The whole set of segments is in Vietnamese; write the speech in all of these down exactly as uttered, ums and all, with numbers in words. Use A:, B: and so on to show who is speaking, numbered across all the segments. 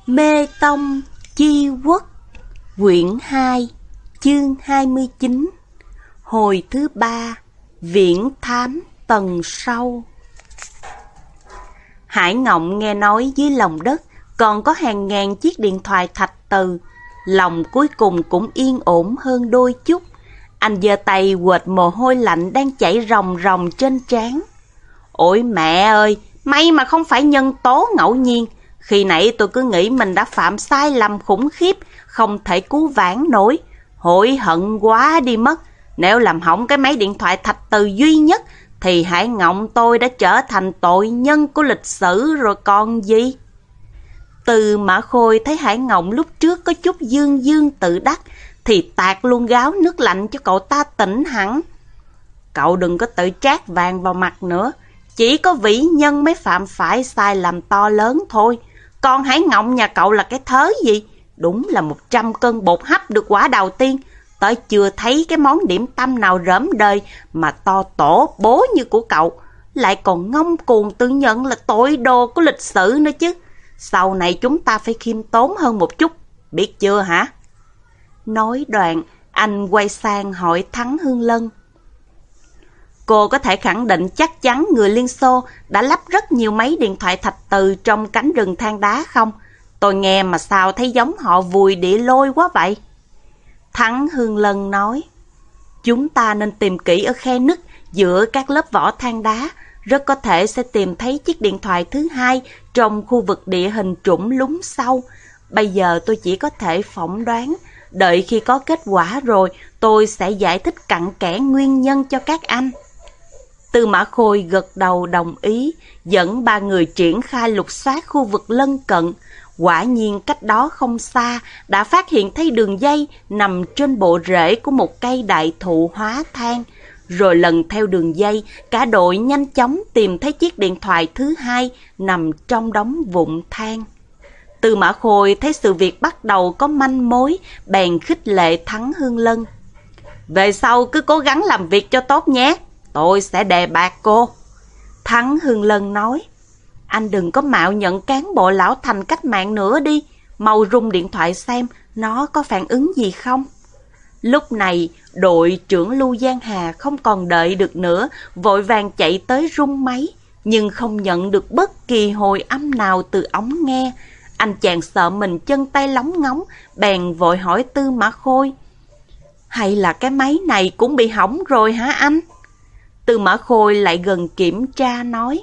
A: Mê Tông Chi Quốc, quyển hai, chương hai mươi chín, hồi thứ ba, viễn thám tầng sâu. Hải Ngộng nghe nói dưới lòng đất còn có hàng ngàn chiếc điện thoại thạch từ, lòng cuối cùng cũng yên ổn hơn đôi chút. Anh giơ tay quệt mồ hôi lạnh đang chảy ròng ròng trên trán. Ôi mẹ ơi, may mà không phải nhân tố ngẫu nhiên. Khi nãy tôi cứ nghĩ mình đã phạm sai lầm khủng khiếp, không thể cứu vãn nổi. Hối hận quá đi mất. Nếu làm hỏng cái máy điện thoại thạch từ duy nhất, thì Hải Ngộng tôi đã trở thành tội nhân của lịch sử rồi còn gì. Từ Mã Khôi thấy Hải Ngộng lúc trước có chút dương dương tự đắc, thì tạt luôn gáo nước lạnh cho cậu ta tỉnh hẳn. Cậu đừng có tự trát vàng vào mặt nữa. Chỉ có vĩ nhân mới phạm phải sai lầm to lớn thôi. Còn Hải Ngộng nhà cậu là cái thớ gì? Đúng là một trăm cân bột hấp được quả đầu tiên. Tới chưa thấy cái món điểm tâm nào rỡm đời mà to tổ bố như của cậu. Lại còn ngông cuồng tự nhận là tội đồ của lịch sử nữa chứ. Sau này chúng ta phải khiêm tốn hơn một chút, biết chưa hả? Nói đoạn, anh quay sang hỏi Thắng Hương Lân. Cô có thể khẳng định chắc chắn người Liên Xô đã lắp rất nhiều máy điện thoại thạch từ trong cánh rừng than đá không? Tôi nghe mà sao thấy giống họ vùi địa lôi quá vậy? Thắng Hương Lân nói, chúng ta nên tìm kỹ ở khe nứt giữa các lớp vỏ than đá, rất có thể sẽ tìm thấy chiếc điện thoại thứ hai trong khu vực địa hình trũng lún sâu. Bây giờ tôi chỉ có thể phỏng đoán, đợi khi có kết quả rồi tôi sẽ giải thích cặn kẽ nguyên nhân cho các anh. Tư Mã Khôi gật đầu đồng ý, dẫn ba người triển khai lục soát khu vực lân cận. Quả nhiên cách đó không xa đã phát hiện thấy đường dây nằm trên bộ rễ của một cây đại thụ hóa than. Rồi lần theo đường dây, cả đội nhanh chóng tìm thấy chiếc điện thoại thứ hai nằm trong đống vụn than. Tư Mã Khôi thấy sự việc bắt đầu có manh mối, bèn khích lệ Thắng Hương Lân. Về sau cứ cố gắng làm việc cho tốt nhé, tôi sẽ đề bạt cô. Thắng Hương Lân nói, anh đừng có mạo nhận cán bộ lão thành cách mạng nữa đi, mau rung điện thoại xem nó có phản ứng gì không. Lúc này, đội trưởng Lưu Giang Hà không còn đợi được nữa, vội vàng chạy tới rung máy, nhưng không nhận được bất kỳ hồi âm nào từ ống nghe. Anh chàng sợ mình chân tay lóng ngóng, bèn vội hỏi Tư Mã Khôi. Hay là cái máy này cũng bị hỏng rồi hả anh? Tư Mã Khôi lại gần kiểm tra nói.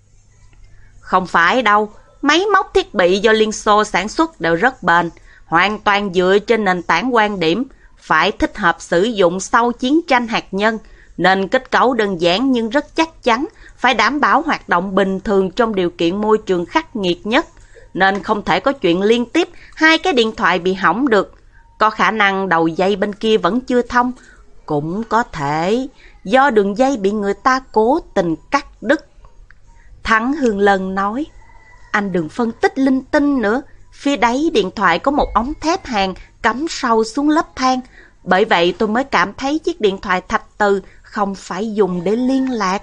A: Không phải đâu, máy móc thiết bị do Liên Xô sản xuất đều rất bền, hoàn toàn dựa trên nền tảng quan điểm, phải thích hợp sử dụng sau chiến tranh hạt nhân, nên kết cấu đơn giản nhưng rất chắc chắn, phải đảm bảo hoạt động bình thường trong điều kiện môi trường khắc nghiệt nhất, nên không thể có chuyện liên tiếp hai cái điện thoại bị hỏng được. Có khả năng đầu dây bên kia vẫn chưa thông, cũng có thể do đường dây bị người ta cố tình cắt đứt. Thắng Hương Lân nói, anh đừng phân tích linh tinh nữa, phía đáy điện thoại có một ống thép hàn cắm sâu xuống lớp than, bởi vậy tôi mới cảm thấy chiếc điện thoại thạch từ không phải dùng để liên lạc.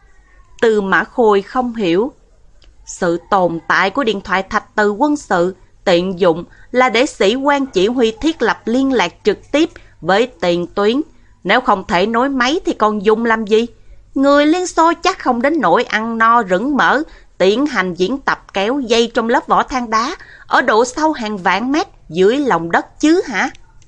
A: Tư Mã Khôi không hiểu. Sự tồn tại của điện thoại thạch từ quân sự tiện dụng là để sĩ quan chỉ huy thiết lập liên lạc trực tiếp với tiền tuyến. Nếu không thể nối máy thì còn dùng làm gì? Người Liên Xô chắc không đến nỗi ăn no rửng mỡ, tiến hành diễn tập kéo dây trong lớp vỏ than đá ở độ sâu hàng vạn mét dưới lòng đất chứ hả?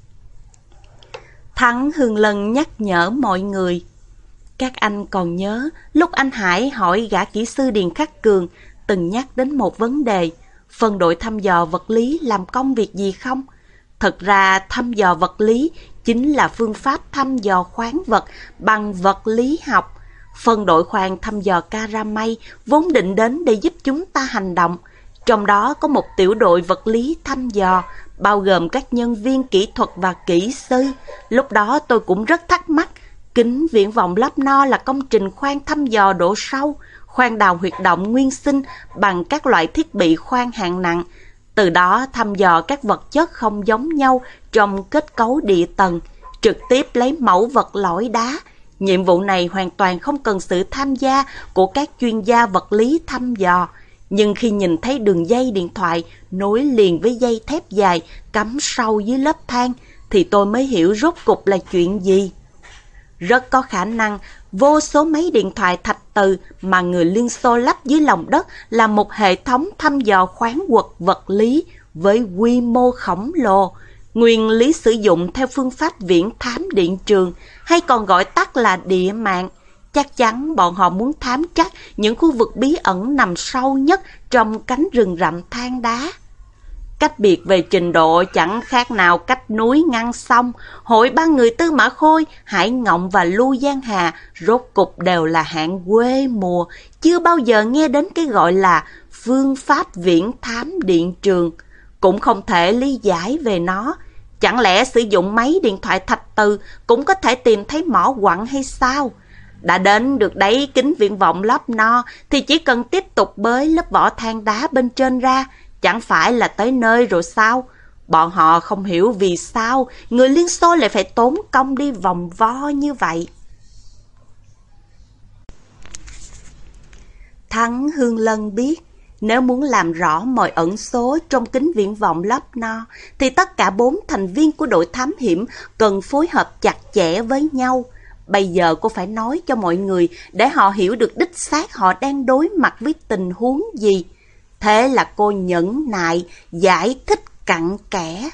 A: Thắng Hương Lân nhắc nhở mọi người. Các anh còn nhớ lúc anh Hải hỏi gã kỹ sư Điền Khắc Cường từng nhắc đến một vấn đề, phân đội thăm dò vật lý làm công việc gì không? Thật ra thăm dò vật lý chính là phương pháp thăm dò khoáng vật bằng vật lý học. Phân đội khoan thăm dò Caramay vốn định đến để giúp chúng ta hành động. Trong đó có một tiểu đội vật lý thăm dò, bao gồm các nhân viên kỹ thuật và kỹ sư. Lúc đó tôi cũng rất thắc mắc, kính viễn vọng lắp no là công trình khoan thăm dò độ sâu, khoan đào huyệt động nguyên sinh bằng các loại thiết bị khoan hạng nặng. Từ đó thăm dò các vật chất không giống nhau trong kết cấu địa tầng, trực tiếp lấy mẫu vật lõi đá. Nhiệm vụ này hoàn toàn không cần sự tham gia của các chuyên gia vật lý thăm dò. Nhưng khi nhìn thấy đường dây điện thoại nối liền với dây thép dài cắm sâu dưới lớp than, thì tôi mới hiểu rốt cục là chuyện gì. Rất có khả năng vô số máy điện thoại thạch từ mà người Liên Xô lắp dưới lòng đất là một hệ thống thăm dò khoáng quật vật lý với quy mô khổng lồ, nguyên lý sử dụng theo phương pháp viễn thám điện trường, hay còn gọi tắt là địa mạng. Chắc chắn bọn họ muốn thám trắc những khu vực bí ẩn nằm sâu nhất trong cánh rừng rậm than đá. Cách biệt về trình độ chẳng khác nào cách núi ngăn sông. Hội ba người Tư Mã Khôi, Hải Ngộng và Lưu Giang Hà rốt cục đều là hạng quê mùa, chưa bao giờ nghe đến cái gọi là phương pháp viễn thám điện trường, cũng không thể lý giải về nó. Chẳng lẽ sử dụng máy điện thoại thạch từ cũng có thể tìm thấy mỏ quặng hay sao? Đã đến được đáy kính viễn vọng lấp no thì chỉ cần tiếp tục bới lớp vỏ than đá bên trên ra, chẳng phải là tới nơi rồi sao? Bọn họ không hiểu vì sao người Liên Xô lại phải tốn công đi vòng vo như vậy. Thắng Hương Lân biết, nếu muốn làm rõ mọi ẩn số trong kính viễn vọng lấp no, thì tất cả bốn thành viên của đội thám hiểm cần phối hợp chặt chẽ với nhau. Bây giờ cô phải nói cho mọi người để họ hiểu được đích xác họ đang đối mặt với tình huống gì. Thế là cô nhẫn nại, giải thích cặn kẽ.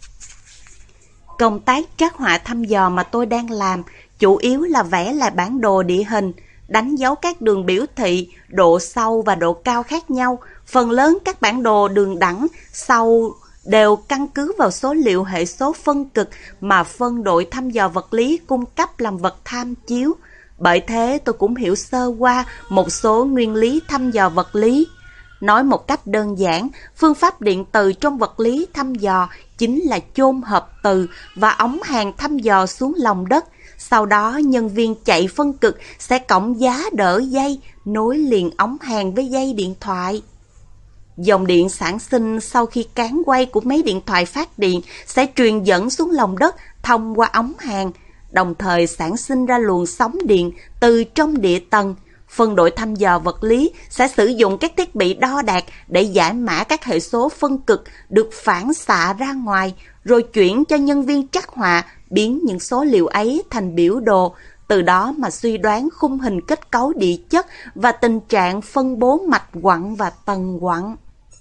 A: Công tác trắc họa thăm dò mà tôi đang làm chủ yếu là vẽ lại bản đồ địa hình, đánh dấu các đường biểu thị, độ sâu và độ cao khác nhau. Phần lớn các bản đồ đường đẳng, sâu đều căn cứ vào số liệu hệ số phân cực mà phân đội thăm dò vật lý cung cấp làm vật tham chiếu. Bởi thế tôi cũng hiểu sơ qua một số nguyên lý thăm dò vật lý. Nói một cách đơn giản, phương pháp điện từ trong vật lý thăm dò chính là chôn hợp từ và ống hàng thăm dò xuống lòng đất. Sau đó nhân viên chạy phân cực sẽ cõng giá đỡ dây, nối liền ống hàng với dây điện thoại. Dòng điện sản sinh sau khi cán quay của máy điện thoại phát điện sẽ truyền dẫn xuống lòng đất thông qua ống hàng, đồng thời sản sinh ra luồng sóng điện từ trong địa tầng. Phân đội thăm dò vật lý sẽ sử dụng các thiết bị đo đạc để giải mã các hệ số phân cực được phản xạ ra ngoài, rồi chuyển cho nhân viên trắc họa biến những số liệu ấy thành biểu đồ, từ đó mà suy đoán khung hình kết cấu địa chất và tình trạng phân bố mạch quặng và tầng quặng.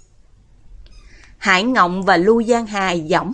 A: Hải Ngộng và Lưu Giang Hà giọng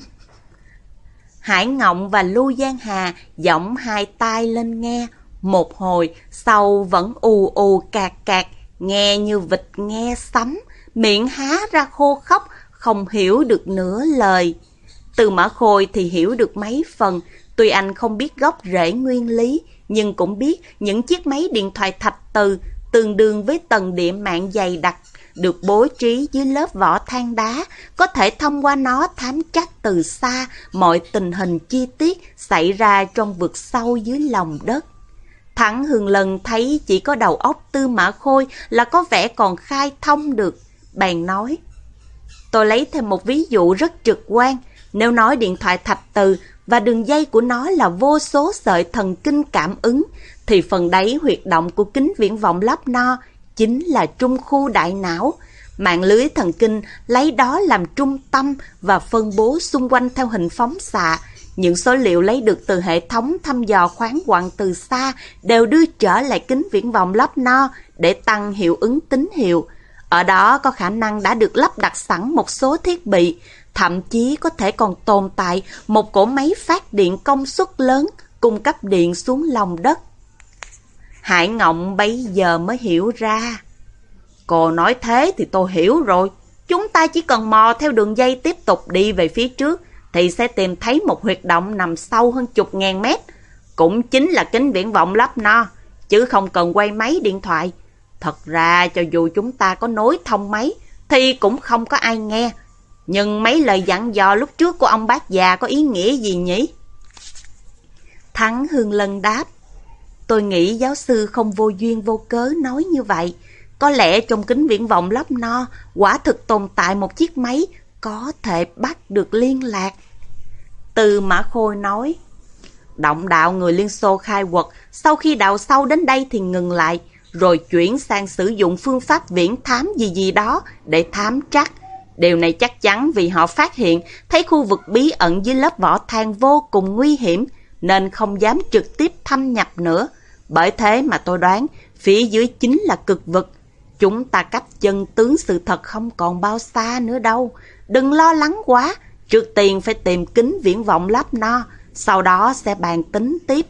A: Hải Ngộng và Lưu Giang Hà giọng hai tai lên nghe. Một hồi sau vẫn ù ù cạc cạc, nghe như vịt nghe sấm, miệng há ra khô khóc, không hiểu được nửa lời. Tư Mã Khôi thì hiểu được mấy phần, tuy anh không biết gốc rễ nguyên lý, nhưng cũng biết những chiếc máy điện thoại thạch từ tương đương với tầng địa mạng dày đặc được bố trí dưới lớp vỏ than đá, có thể thông qua nó thám trắc từ xa mọi tình hình chi tiết xảy ra trong vực sâu dưới lòng đất. Thắng Hương Lân thấy chỉ có đầu óc Tư Mã Khôi là có vẻ còn khai thông được, bèn nói: Tôi lấy thêm một ví dụ rất trực quan. Nếu nói điện thoại thạch từ và đường dây của nó là vô số sợi thần kinh cảm ứng, thì phần đáy huyệt động của kính viễn vọng lấp no chính là trung khu đại não. Mạng lưới thần kinh lấy đó làm trung tâm và phân bố xung quanh theo hình phóng xạ. Những số liệu lấy được từ hệ thống thăm dò khoáng quặng từ xa đều đưa trở lại kính viễn vọng lấp no để tăng hiệu ứng tín hiệu. Ở đó có khả năng đã được lắp đặt sẵn một số thiết bị, thậm chí có thể còn tồn tại một cỗ máy phát điện công suất lớn cung cấp điện xuống lòng đất. Hải Ngộng bấy giờ mới hiểu ra. Cô nói thế thì tôi hiểu rồi. Chúng ta chỉ cần mò theo đường dây tiếp tục đi về phía trước thì sẽ tìm thấy một huyệt động nằm sâu hơn chục ngàn mét. Cũng chính là kính viễn vọng lấp no, chứ không cần quay máy điện thoại. Thật ra cho dù chúng ta có nối thông máy thì cũng không có ai nghe. Nhưng mấy lời dặn dò lúc trước của ông bác già có ý nghĩa gì nhỉ? Thắng Hương Lân đáp: Tôi nghĩ giáo sư không vô duyên vô cớ nói như vậy. Có lẽ trong kính viễn vọng lấp no quả thực tồn tại một chiếc máy có thể bắt được liên lạc. Tư Mã Khôi nói: Động đạo người Liên Xô khai quật sau khi đào sâu đến đây thì ngừng lại. rồi chuyển sang sử dụng phương pháp viễn thám gì gì đó để thám trắc. Điều này chắc chắn vì họ phát hiện thấy khu vực bí ẩn dưới lớp vỏ than vô cùng nguy hiểm, nên không dám trực tiếp thâm nhập nữa. Bởi thế mà tôi đoán phía dưới chính là cực vực. Chúng ta cách chân tướng sự thật không còn bao xa nữa đâu. Đừng lo lắng quá, trước tiên phải tìm kính viễn vọng lắp no, sau đó sẽ bàn tính tiếp.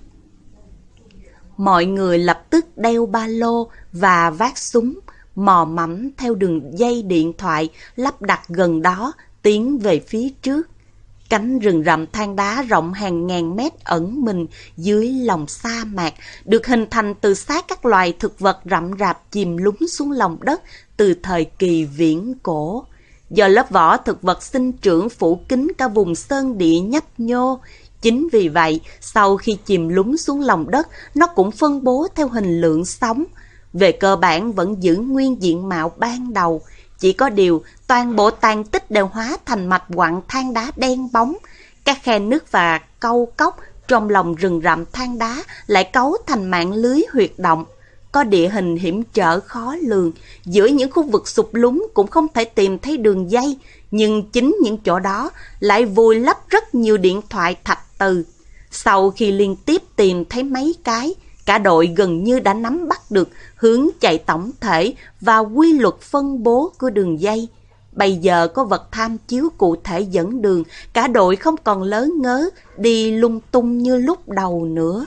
A: Mọi người lập tức đeo ba lô và vác súng, mò mẫm theo đường dây điện thoại lắp đặt gần đó, tiến về phía trước. Cánh rừng rậm than đá rộng hàng ngàn mét ẩn mình dưới lòng sa mạc, được hình thành từ xác các loài thực vật rậm rạp chìm lún xuống lòng đất từ thời kỳ viễn cổ. Do lớp vỏ thực vật sinh trưởng phủ kín cả vùng sơn địa nhấp nhô, chính vì vậy, sau khi chìm lún xuống lòng đất, nó cũng phân bố theo hình lượng sóng. Về cơ bản vẫn giữ nguyên diện mạo ban đầu, chỉ có điều toàn bộ tàn tích đều hóa thành mạch quặng than đá đen bóng. Các khe nứt và câu cốc trong lòng rừng rậm than đá lại cấu thành mạng lưới huyệt động. Có địa hình hiểm trở khó lường, giữa những khu vực sụp lún cũng không thể tìm thấy đường dây, nhưng chính những chỗ đó lại vùi lấp rất nhiều điện thoại thạch từ. Sau khi liên tiếp tìm thấy mấy cái, cả đội gần như đã nắm bắt được hướng chạy tổng thể và quy luật phân bố của đường dây. Bây giờ có vật tham chiếu cụ thể dẫn đường, cả đội không còn lớ ngớ đi lung tung như lúc đầu nữa.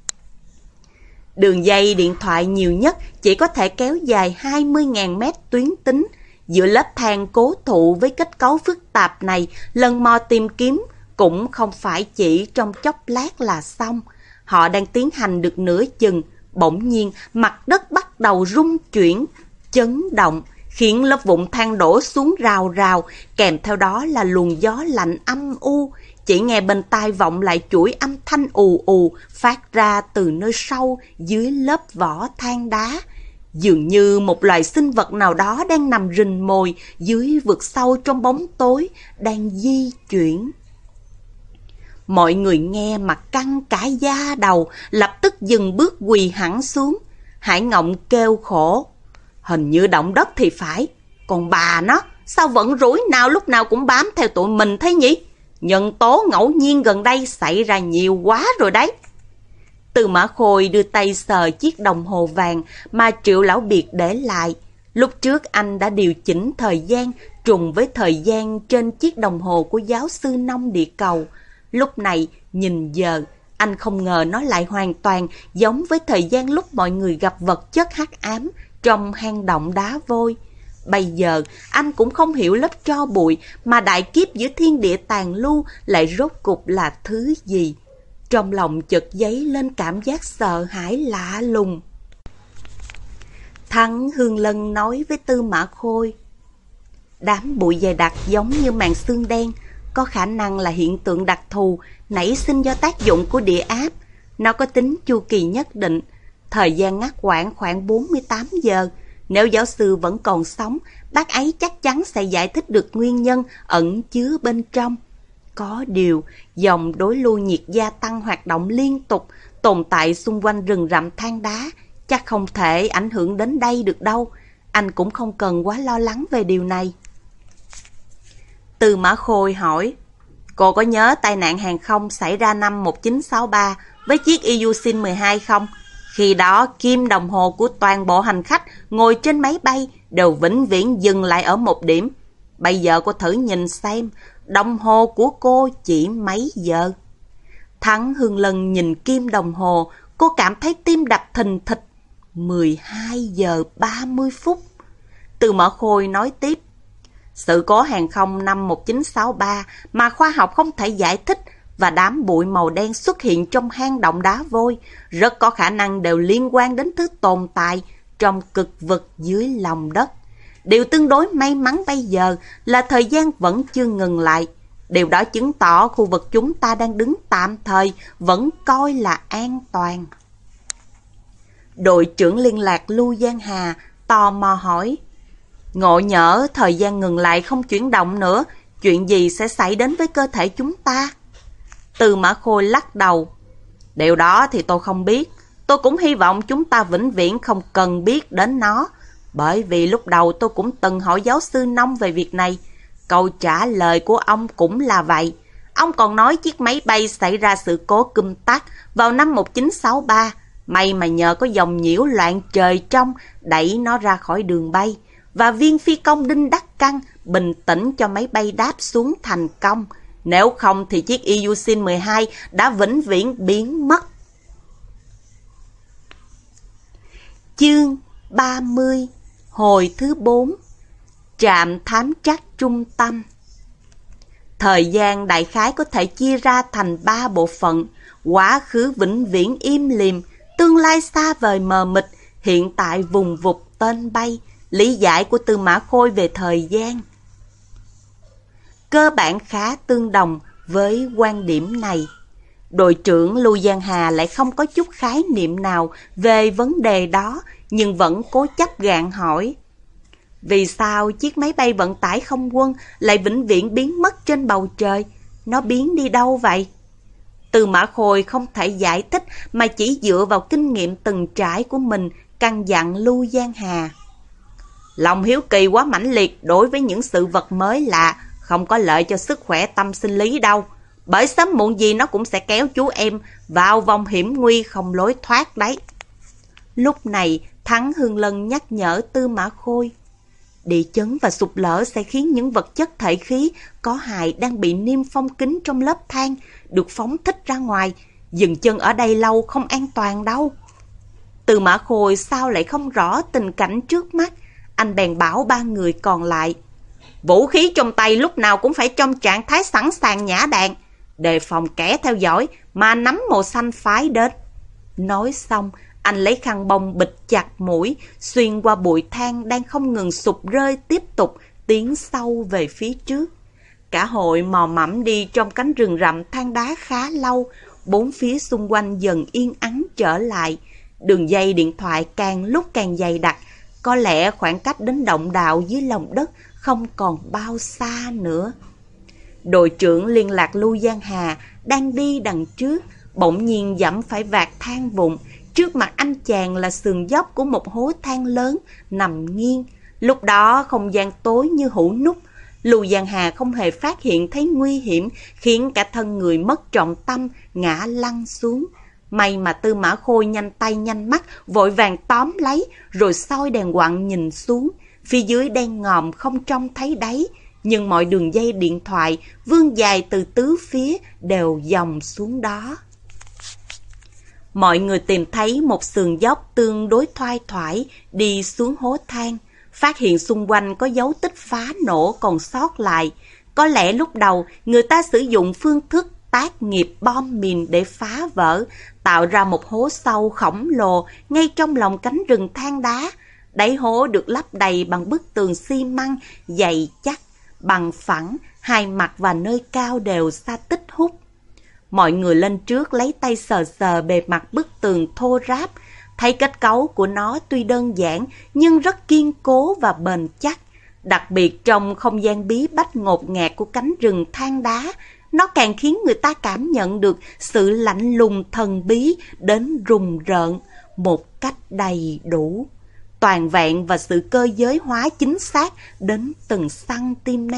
A: Đường dây điện thoại nhiều nhất chỉ có thể kéo dài hai mươi nghìn mét tuyến tính. Giữa lớp than cố thụ với kết cấu phức tạp này, lần mò tìm kiếm cũng không phải chỉ trong chốc lát là xong. Họ đang tiến hành được nửa chừng, bỗng nhiên mặt đất bắt đầu rung chuyển, chấn động, khiến lớp vụn than đổ xuống rào rào, kèm theo đó là luồng gió lạnh âm u. Chỉ nghe bên tai vọng lại chuỗi âm thanh ù ù phát ra từ nơi sâu dưới lớp vỏ than đá. Dường như một loài sinh vật nào đó đang nằm rình mồi dưới vực sâu trong bóng tối, đang di chuyển. Mọi người nghe mặt căng cả da đầu, lập tức dừng bước quỳ hẳn xuống. Hải Ngộng kêu khổ: hình như động đất thì phải, còn bà nó sao vẫn rủi nào lúc nào cũng bám theo tụi mình thế nhỉ? Nhân tố ngẫu nhiên gần đây xảy ra nhiều quá rồi đấy. Từ Mã Khôi đưa tay sờ chiếc đồng hồ vàng mà Triệu Lão Biệt để lại. Lúc trước anh đã điều chỉnh thời gian trùng với thời gian trên chiếc đồng hồ của giáo sư nông địa cầu. Lúc này nhìn giờ, anh không ngờ nó lại hoàn toàn giống với thời gian lúc mọi người gặp vật chất hắc ám trong hang động đá vôi. Bây giờ anh cũng không hiểu lớp tro bụi mà đại kiếp giữa thiên địa tàn lưu lại rốt cục là thứ gì. Trong lòng chợt dấy lên cảm giác sợ hãi lạ lùng. Thắng Hương Lân nói với Tư Mã Khôi: đám bụi dày đặc giống như màn xương đen, có khả năng là hiện tượng đặc thù nảy sinh do tác dụng của địa áp. Nó có tính chu kỳ nhất định, thời gian ngắt quãng khoảng bốn mươi tám giờ. Nếu giáo sư vẫn còn sống, bác ấy chắc chắn sẽ giải thích được nguyên nhân ẩn chứa bên trong. Có điều, dòng đối lưu nhiệt gia tăng hoạt động liên tục, tồn tại xung quanh rừng rậm than đá, chắc không thể ảnh hưởng đến đây được đâu. Anh cũng không cần quá lo lắng về điều này. Từ Mã Khôi hỏi: cô có nhớ tai nạn hàng không xảy ra năm một chín sáu ba với chiếc Ilyushin mười hai không? Khi đó, kim đồng hồ của toàn bộ hành khách ngồi trên máy bay đều vĩnh viễn dừng lại ở một điểm. Bây giờ cô thử nhìn xem, đồng hồ của cô chỉ mấy giờ? Thắng Hương Lân nhìn kim đồng hồ, cô cảm thấy tim đập thình thịch. mười hai giờ ba mươi phút. Từ Mã Khôi nói tiếp: sự cố hàng không năm một chín sáu ba mà khoa học không thể giải thích và đám bụi màu đen xuất hiện trong hang động đá vôi rất có khả năng đều liên quan đến thứ tồn tại trong cực vực dưới lòng đất. Điều tương đối may mắn bây giờ là thời gian vẫn chưa ngừng lại. Điều đó chứng tỏ khu vực chúng ta đang đứng tạm thời vẫn coi là an toàn. Đội trưởng liên lạc Lưu Giang Hà tò mò hỏi: ngộ nhỡ thời gian ngừng lại không chuyển động nữa, chuyện gì sẽ xảy đến với cơ thể chúng ta? Từ Mã Khôi lắc đầu: điều đó thì tôi không biết. tôi cũng hy vọng chúng ta vĩnh viễn không cần biết đến nó. Bởi vì lúc đầu tôi cũng từng hỏi giáo sư Nông về việc này. Câu trả lời của ông cũng là vậy. Ông còn nói chiếc máy bay xảy ra sự cố cùm tắc vào năm một nghìn chín trăm sáu mươi ba. May mà nhờ có dòng nhiễu loạn trời trong đẩy nó ra khỏi đường bay. Và viên phi công Đinh Đắc Căng bình tĩnh cho máy bay đáp xuống thành công. Nếu không thì chiếc Ilyushin mười hai đã vĩnh viễn biến mất. Chương ba mươi. Hồi thứ bốn. Trạm thám trắc trung tâm. Thời gian đại khái có thể chia ra thành ba bộ phận: quá khứ vĩnh viễn im lìm, tương lai xa vời mờ mịt, hiện tại vùng vụt tên bay. Lý giải của Tư Mã Khôi về thời gian cơ bản khá tương đồng với quan điểm này. Đội trưởng Lưu Giang Hà lại không có chút khái niệm nào về vấn đề đó, nhưng vẫn cố chấp gạn hỏi: vì sao chiếc máy bay vận tải không quân lại vĩnh viễn biến mất trên bầu trời? Nó biến đi đâu vậy? Tư Mã Khôi không thể giải thích mà chỉ dựa vào kinh nghiệm từng trải của mình căn dặn Lưu Giang Hà. Lòng hiếu kỳ quá mãnh liệt đối với những sự vật mới lạ không có lợi cho sức khỏe tâm sinh lý đâu. Bởi sớm muộn gì nó cũng sẽ kéo chú em vào vòng hiểm nguy không lối thoát đấy. Lúc này Thắng Hương Lân nhắc nhở Tư Mã Khôi: địa chấn và sụp lở sẽ khiến những vật chất thể khí có hại đang bị niêm phong kín trong lớp than được phóng thích ra ngoài. Dừng chân ở đây lâu không an toàn đâu. Tư Mã Khôi sao lại không rõ tình cảnh trước mắt. Anh bèn bảo ba người còn lại: vũ khí trong tay lúc nào cũng phải trong trạng thái sẵn sàng nhả đạn, đề phòng kẻ theo dõi mà nắm màu xanh phái đến. Nói xong, anh lấy khăn bông bịt chặt mũi, xuyên qua bụi than đang không ngừng sụp rơi, tiếp tục tiến sâu về phía trước. Cả hội mò mẫm đi trong cánh rừng rậm than đá khá lâu, bốn phía xung quanh dần yên ắng trở lại. Đường dây điện thoại càng lúc càng dày đặc, có lẽ khoảng cách đến động đạo dưới lòng đất không còn bao xa nữa. Đội trưởng liên lạc Lưu Giang Hà đang đi đằng trước, bỗng nhiên dẫm phải vạt than vụn. Trước mặt anh chàng là sườn dốc của một hố than lớn nằm nghiêng. Lúc đó không gian tối như hũ nút. Lưu Giang Hà không hề phát hiện thấy nguy hiểm, khiến cả thân người mất trọng tâm, ngã lăn xuống. May mà Tư Mã Khôi nhanh tay nhanh mắt, vội vàng tóm lấy, rồi soi đèn quặng nhìn xuống. Phía dưới đen ngòm không trông thấy đáy, nhưng mọi đường dây điện thoại vươn dài từ tứ phía đều dòng xuống đó. Mọi người tìm thấy một sườn dốc tương đối thoai thoải đi xuống hố than, phát hiện xung quanh có dấu tích phá nổ còn sót lại. Có lẽ lúc đầu người ta sử dụng phương thức tác nghiệp bom mìn để phá vỡ, tạo ra một hố sâu khổng lồ ngay trong lòng cánh rừng than đá. Đáy hố được lấp đầy bằng bức tường xi măng dày chắc, bằng phẳng, hai mặt và nơi cao đều sa tích hút. Mọi người lên trước lấy tay sờ sờ bề mặt bức tường thô ráp, thấy kết cấu của nó tuy đơn giản nhưng rất kiên cố và bền chắc. Đặc biệt trong không gian bí bách ngột ngạt của cánh rừng than đá, nó càng khiến người ta cảm nhận được sự lạnh lùng thần bí đến rùng rợn một cách đầy đủ, toàn vẹn và sự cơ giới hóa chính xác đến từng cm.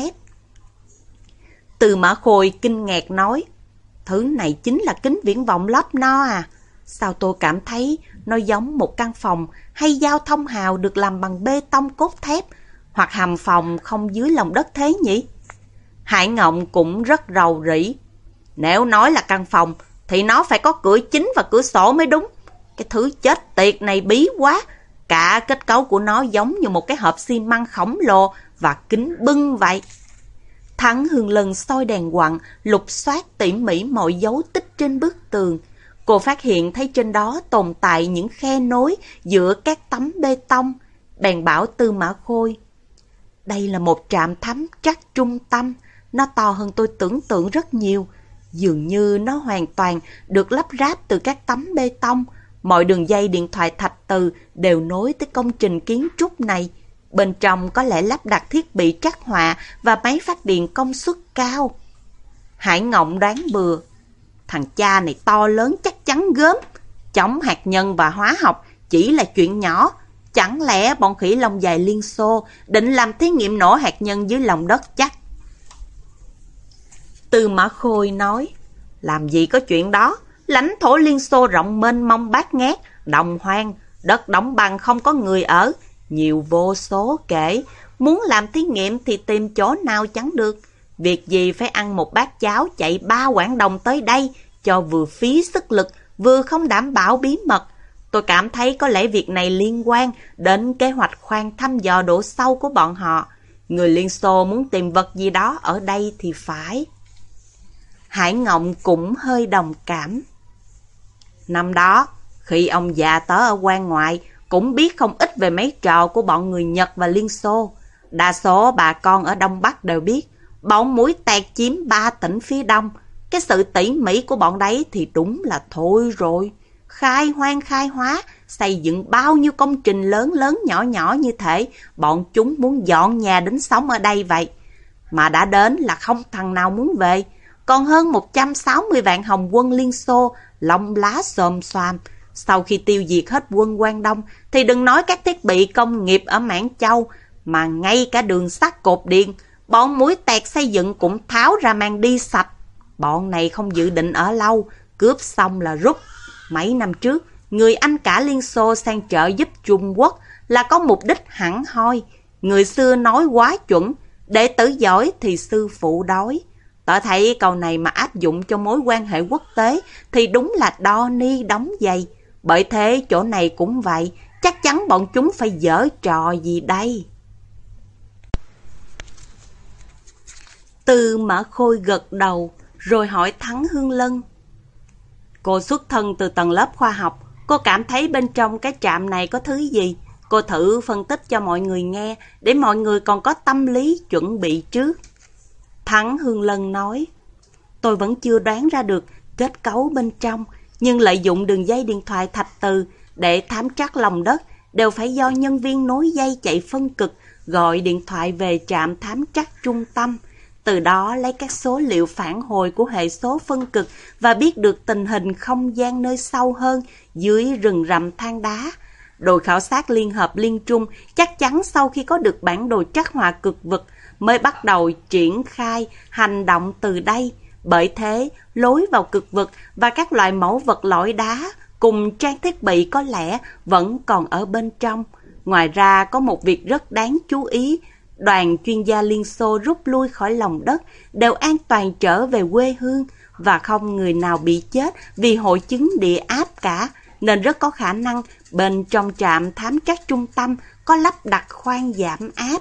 A: Tư Mã Khôi kinh ngạc nói: thứ này chính là kính viễn vọng lóp no à? Sao tôi cảm thấy nó giống một căn phòng hay giao thông hào được làm bằng bê tông cốt thép, hoặc hầm phòng không dưới lòng đất thế nhỉ? Hải Ngộng cũng rất rầu rĩ: nếu nói là căn phòng thì nó phải có cửa chính và cửa sổ mới đúng. Cái thứ chết tiệt này bí quá. Cả kết cấu của nó giống như một cái hộp xi măng khổng lồ và kính bưng vậy. Thắng Hương Lân soi đèn quặng, lục soát tỉ mỉ mọi dấu tích trên bức tường. Cô phát hiện thấy trên đó tồn tại những khe nối giữa các tấm bê tông. Bèn bảo Tư Mã Khôi: đây là một trạm thám trắc trung tâm. Nó to hơn tôi tưởng tượng rất nhiều. Dường như nó hoàn toàn được lắp ráp từ các tấm bê tông. Mọi đường dây điện thoại thạch từ đều nối tới công trình kiến trúc này. Bên trong có lẽ lắp đặt thiết bị trắc họa và máy phát điện công suất cao. Hải Ngộng đoán bừa: thằng cha này to lớn chắc chắn gớm. Chống hạt nhân và hóa học chỉ là chuyện nhỏ. Chẳng lẽ bọn khỉ lông dài Liên Xô định làm thí nghiệm nổ hạt nhân dưới lòng đất chắc? Tư Mã Khôi nói, làm gì có chuyện đó, lãnh thổ Liên Xô rộng mênh mông bát ngát, đồng hoang, đất đóng băng không có người ở, nhiều vô số kể. Muốn làm thí nghiệm thì tìm chỗ nào chẳng được. Việc gì phải ăn một bát cháo chạy ba quãng đồng tới đây, cho vừa phí sức lực, vừa không đảm bảo bí mật. Tôi cảm thấy có lẽ việc này liên quan đến kế hoạch khoan thăm dò độ sâu của bọn họ. Người Liên Xô muốn tìm vật gì đó ở đây thì phải. Hải Ngộng cũng hơi đồng cảm. Năm đó, khi ông già tớ ở quan ngoại, cũng biết không ít về mấy trò của bọn người Nhật và Liên Xô. Đa số bà con ở Đông Bắc đều biết, bọn mũi tẹt chiếm ba tỉnh phía Đông. Cái sự tỉ mỉ của bọn đấy thì đúng là thôi rồi. Khai hoang khai hóa, xây dựng bao nhiêu công trình lớn lớn nhỏ nhỏ như thế, bọn chúng muốn dọn nhà đến sống ở đây vậy. Mà đã đến là không thằng nào muốn về. Còn hơn một trăm sáu mươi vạn Hồng quân Liên Xô, lông lá xồm xoàm. Sau khi tiêu diệt hết quân Quang Đông, thì đừng nói các thiết bị công nghiệp ở Mãn Châu, mà ngay cả đường sắt cột điện, bọn mũi tẹt xây dựng cũng tháo ra mang đi sạch. Bọn này không dự định ở lâu, cướp xong là rút. Mấy năm trước, người Anh cả Liên Xô sang trợ giúp Trung Quốc là có mục đích hẳn hoi. Người xưa nói quá chuẩn, đệ tử giỏi thì sư phụ đói. Tớ thấy câu này mà áp dụng cho mối quan hệ quốc tế thì đúng là đo ni đóng giày. Bởi thế chỗ này cũng vậy, chắc chắn bọn chúng phải giở trò gì đây. Tư Mã Khôi gật đầu, rồi hỏi Thắng Hương Lân. Cô xuất thân từ tầng lớp khoa học, cô cảm thấy bên trong cái trạm này có thứ gì? Cô thử phân tích cho mọi người nghe, để mọi người còn có tâm lý chuẩn bị trước. Thắng Hương Lân nói, tôi vẫn chưa đoán ra được kết cấu bên trong, nhưng lợi dụng đường dây điện thoại thạch từ để thám trắc lòng đất đều phải do nhân viên nối dây chạy phân cực gọi điện thoại về trạm thám trắc trung tâm. Từ đó lấy các số liệu phản hồi của hệ số phân cực và biết được tình hình không gian nơi sâu hơn dưới rừng rậm than đá. Đội khảo sát Liên hợp Liên Trung chắc chắn sau khi có được bản đồ trắc họa cực vực mới bắt đầu triển khai hành động từ đây. Bởi thế, lối vào cực vực và các loại mẫu vật lõi đá cùng trang thiết bị có lẽ vẫn còn ở bên trong. Ngoài ra có một việc rất đáng chú ý. Đoàn chuyên gia Liên Xô rút lui khỏi lòng đất đều an toàn trở về quê hương và không người nào bị chết vì hội chứng địa áp cả, nên rất có khả năng bên trong trạm thám trắc trung tâm có lắp đặt khoan giảm áp.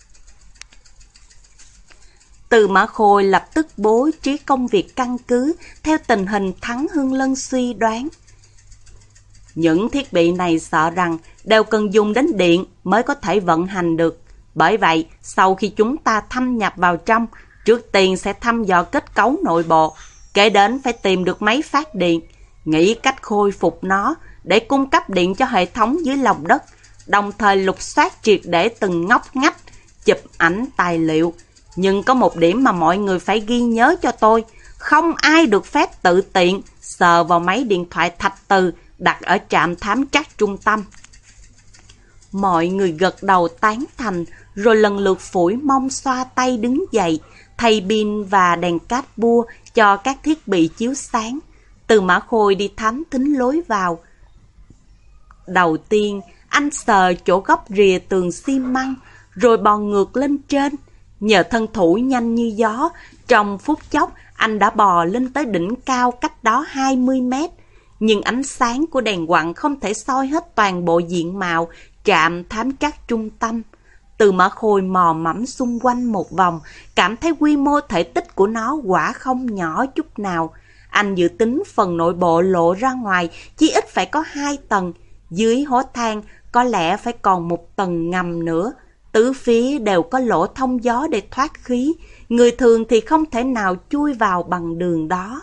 A: Tư Mã Khôi lập tức bố trí công việc căn cứ theo tình hình Thắng Hương Lân suy đoán. Những thiết bị này sợ rằng đều cần dùng đến điện mới có thể vận hành được. Bởi vậy, sau khi chúng ta thâm nhập vào trong, trước tiên sẽ thăm dò kết cấu nội bộ, kế đến phải tìm được máy phát điện, nghĩ cách khôi phục nó để cung cấp điện cho hệ thống dưới lòng đất, đồng thời lục soát triệt để từng ngóc ngách, chụp ảnh tài liệu. Nhưng có một điểm mà mọi người phải ghi nhớ cho tôi, không ai được phép tự tiện sờ vào máy điện thoại thạch từ đặt ở trạm thám trắc trung tâm. Mọi người gật đầu tán thành, rồi lần lượt phủi mông xoa tay đứng dậy, thay pin và đèn cát bua cho các thiết bị chiếu sáng. Tư Mã Khôi đi thám thính lối vào. Đầu tiên, anh sờ chỗ góc rìa tường xi măng, rồi bò ngược lên trên. Nhờ thân thủ nhanh như gió, trong phút chốc anh đã bò lên tới đỉnh cao cách đó hai mươi mét. Nhưng ánh sáng của đèn quặng không thể soi hết toàn bộ diện mạo trạm thám trắc trung tâm. Tư Mã Khôi mò mẫm xung quanh một vòng, cảm thấy quy mô thể tích của nó quả không nhỏ chút nào. Anh dự tính phần nội bộ lộ ra ngoài chỉ ít phải có hai tầng, dưới hố than có lẽ phải còn một tầng ngầm nữa. Tứ phía đều có lỗ thông gió để thoát khí, người thường thì không thể nào chui vào bằng đường đó.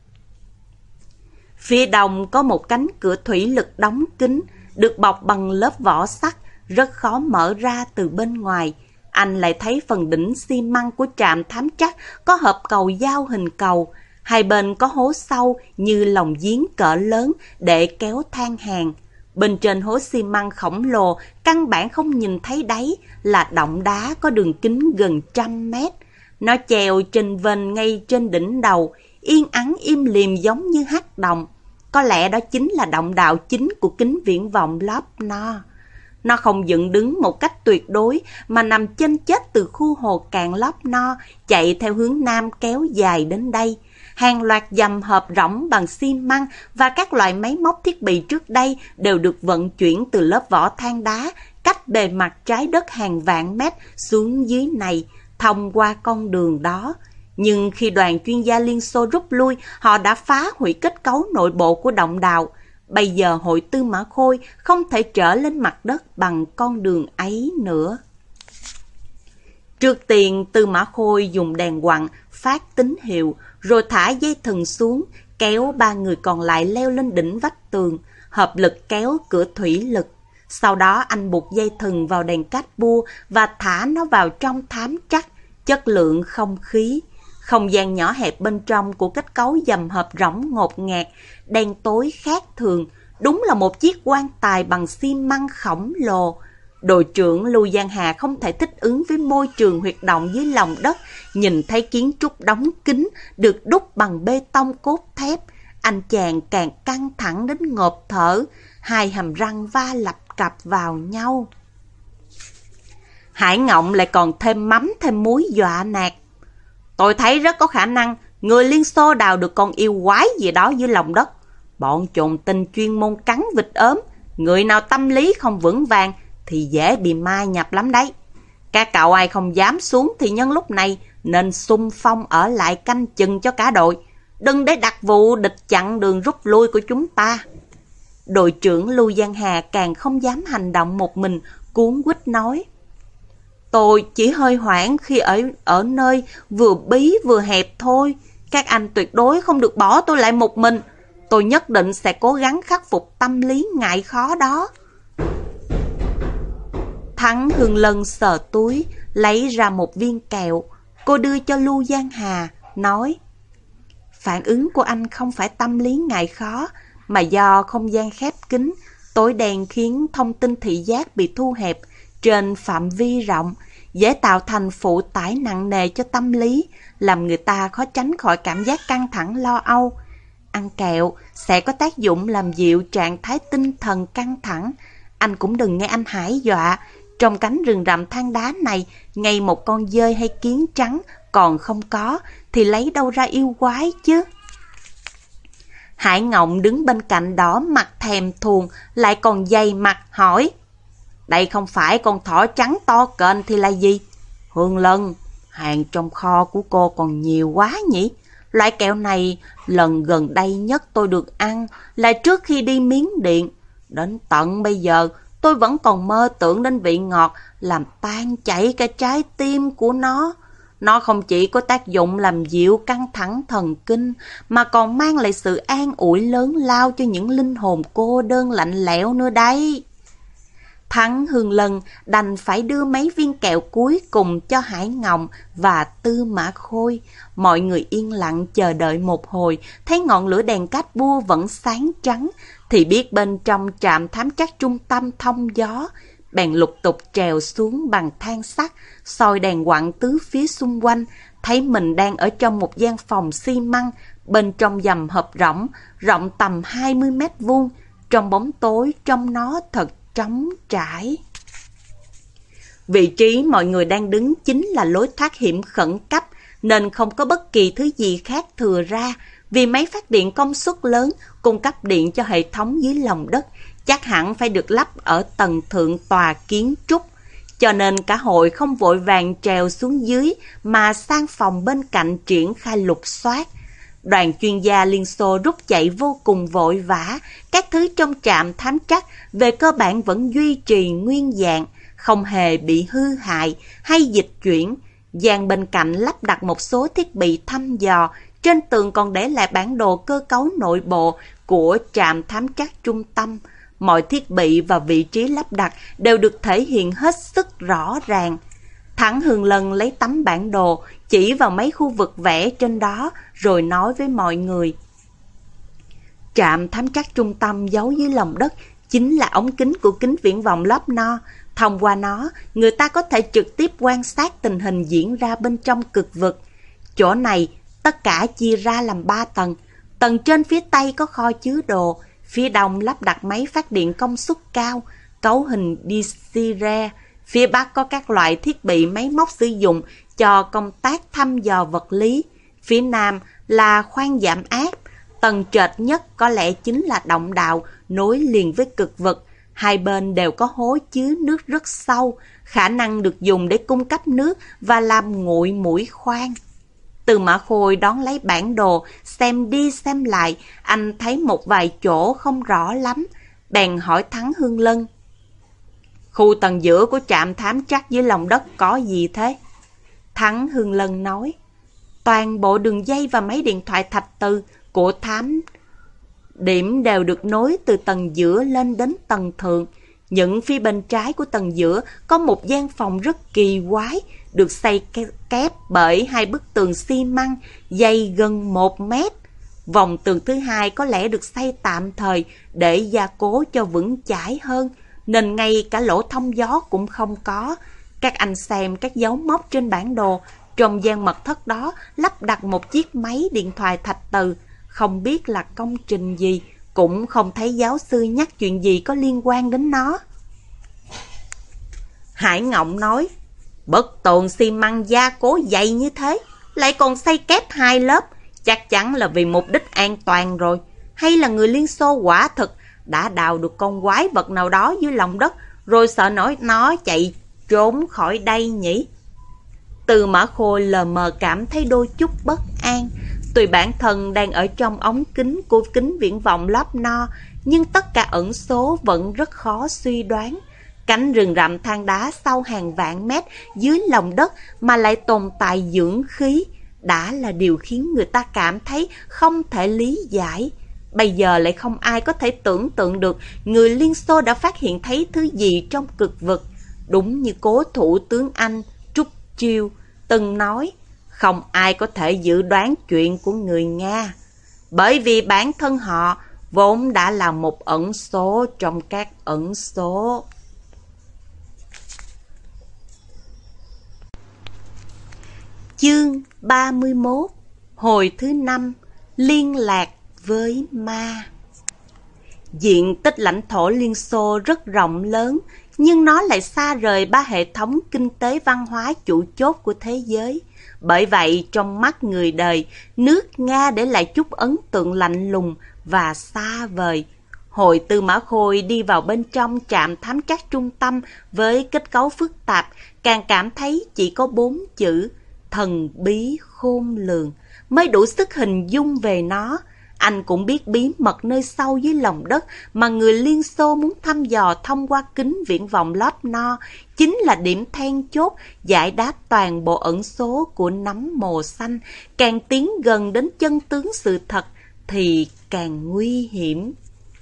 A: Phía đông có một cánh cửa thủy lực đóng kín, được bọc bằng lớp vỏ sắt, rất khó mở ra từ bên ngoài. Anh lại thấy phần đỉnh xi măng của trạm thám trắc có hộp cầu dao hình cầu. Hai bên có hố sâu như lồng giếng cỡ lớn để kéo thang hàng. Bên trên hố xi măng khổng lồ, căn bản không nhìn thấy đáy, là động đá có đường kính gần trăm mét. Nó chèo trên vênh ngay trên đỉnh đầu, yên ắng im lìm giống như hắc động. Có lẽ đó chính là động đạo chính của kính viễn vọng Loch Ness. Nó không dựng đứng một cách tuyệt đối mà nằm chênh chếch từ khu hồ cạn Loch Ness chạy theo hướng nam kéo dài đến đây. Hàng loạt dầm hộp rỗng bằng xi măng và các loại máy móc thiết bị trước đây đều được vận chuyển từ lớp vỏ than đá cách bề mặt trái đất hàng vạn mét xuống dưới này thông qua con đường đó. Nhưng khi đoàn chuyên gia Liên Xô rút lui, họ đã phá hủy kết cấu nội bộ của động đạo. Bây giờ hội Tư Mã Khôi không thể trở lên mặt đất bằng con đường ấy nữa. Trước tiên, Tư Mã Khôi dùng đèn quặng phát tín hiệu, rồi thả dây thừng xuống, kéo ba người còn lại leo lên đỉnh vách tường, hợp lực kéo cửa thủy lực. Sau đó anh buộc dây thừng vào đèn cát bua và thả nó vào trong thám trắc, chất lượng không khí. Không gian nhỏ hẹp bên trong của kết cấu dầm hộp rỗng ngột ngạt, đen tối khác thường, đúng là một chiếc quan tài bằng xi măng khổng lồ. Đội trưởng Lưu Giang Hà không thể thích ứng với môi trường hoạt động dưới lòng đất, nhìn thấy kiến trúc đóng kín được đúc bằng bê tông cốt thép. Anh chàng càng căng thẳng đến ngộp thở, hai hàm răng va lập cặp vào nhau. Hải Ngộng lại còn thêm mắm thêm muối dọa nạt. Tôi thấy rất có khả năng người Liên Xô đào được con yêu quái gì đó dưới lòng đất. Bọn trồn tinh chuyên môn cắn vịt ốm, người nào tâm lý không vững vàng thì dễ bị ma nhập lắm đấy. Các cậu ai không dám xuống thì nhân lúc này nên xung phong ở lại canh chừng cho cả đội. Đừng để đặt vụ địch chặn đường rút lui của chúng ta. Đội trưởng Lưu Giang Hà càng không dám hành động một mình, cuống quýt nói. Tôi chỉ hơi hoảng khi ở, ở nơi vừa bí vừa hẹp thôi. Các anh tuyệt đối không được bỏ tôi lại một mình. Tôi nhất định sẽ cố gắng khắc phục tâm lý ngại khó đó. Thắng Hương Lân sờ túi, lấy ra một viên kẹo. Cô đưa cho Lưu Giang Hà, nói. Phản ứng của anh không phải tâm lý ngại khó, mà do không gian khép kín, tối đen khiến thông tin thị giác bị thu hẹp trên phạm vi rộng, dễ tạo thành phụ tải nặng nề cho tâm lý, làm người ta khó tránh khỏi cảm giác căng thẳng lo âu. Ăn kẹo sẽ có tác dụng làm dịu trạng thái tinh thần căng thẳng. Anh cũng đừng nghe anh Hải dọa, trong cánh rừng rậm than đá này, ngay một con dơi hay kiến trắng còn không có, thì lấy đâu ra yêu quái chứ. Hải Ngộng đứng bên cạnh đỏ mặt thèm thuồng, lại còn dày mặt hỏi. Đây không phải con thỏ trắng to kền thì là gì? Hương Lân, hàng trong kho của cô còn nhiều quá nhỉ? Loại kẹo này lần gần đây nhất tôi được ăn là trước khi đi Miến Điện. Đến tận bây giờ tôi vẫn còn mơ tưởng đến vị ngọt làm tan chảy cả trái tim của nó. Nó không chỉ có tác dụng làm dịu căng thẳng thần kinh, mà còn mang lại sự an ủi lớn lao cho những linh hồn cô đơn lạnh lẽo nữa đấy. Thắng Hương Lân đành phải đưa mấy viên kẹo cuối cùng cho Hải Ngộng và Tư Mã Khôi. Mọi người yên lặng chờ đợi một hồi, thấy ngọn lửa đèn cát bua vẫn sáng trắng, thì biết bên trong trạm thám trắc trung tâm thông gió. Bèn lục tục trèo xuống bằng thang sắt, soi đèn quặng tứ phía xung quanh, thấy mình đang ở trong một gian phòng xi măng, bên trong dầm hộp rỗng, rộng tầm hai mươi mét vuông, trong bóng tối trong nó thật trống trải. Vị trí mọi người đang đứng chính là lối thoát hiểm khẩn cấp, nên không có bất kỳ thứ gì khác thừa ra, vì máy phát điện công suất lớn cung cấp điện cho hệ thống dưới lòng đất, chắc hẳn phải được lắp ở tầng thượng tòa kiến trúc. Cho nên cả hội không vội vàng trèo xuống dưới mà sang phòng bên cạnh triển khai lục soát. Đoàn chuyên gia Liên Xô rút chạy vô cùng vội vã, các thứ trong trạm thám trắc về cơ bản vẫn duy trì nguyên dạng, không hề bị hư hại hay dịch chuyển. Gian bên cạnh lắp đặt một số thiết bị thăm dò, trên tường còn để lại bản đồ cơ cấu nội bộ của trạm thám trắc trung tâm. Mọi thiết bị và vị trí lắp đặt đều được thể hiện hết sức rõ ràng. Thắng Hương Lân lấy tấm bản đồ, chỉ vào mấy khu vực vẽ trên đó rồi nói với mọi người. Trạm thám trắc trung tâm giấu dưới lòng đất chính là ống kính của kính viễn vọng Lobno. Thông qua nó, người ta có thể trực tiếp quan sát tình hình diễn ra bên trong cực vực. Chỗ này, tất cả chia ra làm ba tầng. Tầng trên phía Tây có kho chứa đồ, phía Đông lắp đặt máy phát điện công suất cao, cấu hình Desire. Phía Bắc có các loại thiết bị máy móc sử dụng cho công tác thăm dò vật lý. Phía Nam là khoang giảm áp. Tầng trệt nhất có lẽ chính là động đạo nối liền với cực vực. Hai bên đều có hố chứa nước rất sâu, khả năng được dùng để cung cấp nước và làm nguội mũi khoan. Từ Mã Khôi đón lấy bản đồ, xem đi xem lại, anh thấy một vài chỗ không rõ lắm. Bèn hỏi Thắng Hương Lân. Khu tầng giữa của trạm thám trắc dưới lòng đất có gì thế? Thắng Hương Lân nói. Toàn bộ đường dây và máy điện thoại thạch từ của thám điểm đều được nối từ tầng giữa lên đến tầng thượng. Những phía bên trái của tầng giữa có một gian phòng rất kỳ quái, được xây kép bởi hai bức tường xi măng dày gần một mét. Vòng tường thứ hai có lẽ được xây tạm thời để gia cố cho vững chãi hơn, nên ngay cả lỗ thông gió cũng không có. Các anh xem các dấu mốc trên bản đồ, trong gian mật thất đó lắp đặt một chiếc máy điện thoại thạch từ. Không biết là công trình gì, cũng không thấy giáo sư nhắc chuyện gì có liên quan đến nó. Hải Ngộng nói, bức tường xi măng gia cố dày như thế, lại còn xây kép hai lớp, chắc chắn là vì mục đích an toàn rồi. Hay là người Liên Xô quả thực đã đào được con quái vật nào đó dưới lòng đất, rồi sợ nổi nó chạy trốn khỏi đây nhỉ? Từ Mã Khôi lờ mờ cảm thấy đôi chút bất an. Tuy bản thân đang ở trong ống kính của kính viễn vọng Lobno, nhưng tất cả ẩn số vẫn rất khó suy đoán. Cánh rừng rậm than đá sâu hàng vạn mét dưới lòng đất mà lại tồn tại dưỡng khí, đã là điều khiến người ta cảm thấy không thể lý giải. Bây giờ lại không ai có thể tưởng tượng được người Liên Xô đã phát hiện thấy thứ gì trong cực vực. Đúng như cố thủ tướng Anh Trúc Chiêu từng nói, không ai có thể dự đoán chuyện của người Nga, bởi vì bản thân họ vốn đã là một ẩn số trong các ẩn số. Chương ba mươi mốt. Hồi thứ năm. Liên lạc với ma. Diện tích lãnh thổ Liên Xô rất rộng lớn, nhưng nó lại xa rời ba hệ thống kinh tế văn hóa chủ chốt của thế giới. Bởi vậy, trong mắt người đời, nước Nga để lại chút ấn tượng lạnh lùng và xa vời. Hồi Tư Mã Khôi đi vào bên trong trạm thám trắc trung tâm với kết cấu phức tạp, càng cảm thấy chỉ có bốn chữ thần bí khôn lường mới đủ sức hình dung về nó. Anh cũng biết bí mật nơi sâu dưới lòng đất mà người Liên Xô muốn thăm dò thông qua kính viễn vọng Lobno chính là điểm then chốt giải đáp toàn bộ ẩn số của nấm mồ xanh. Càng tiến gần đến chân tướng sự thật thì càng nguy hiểm.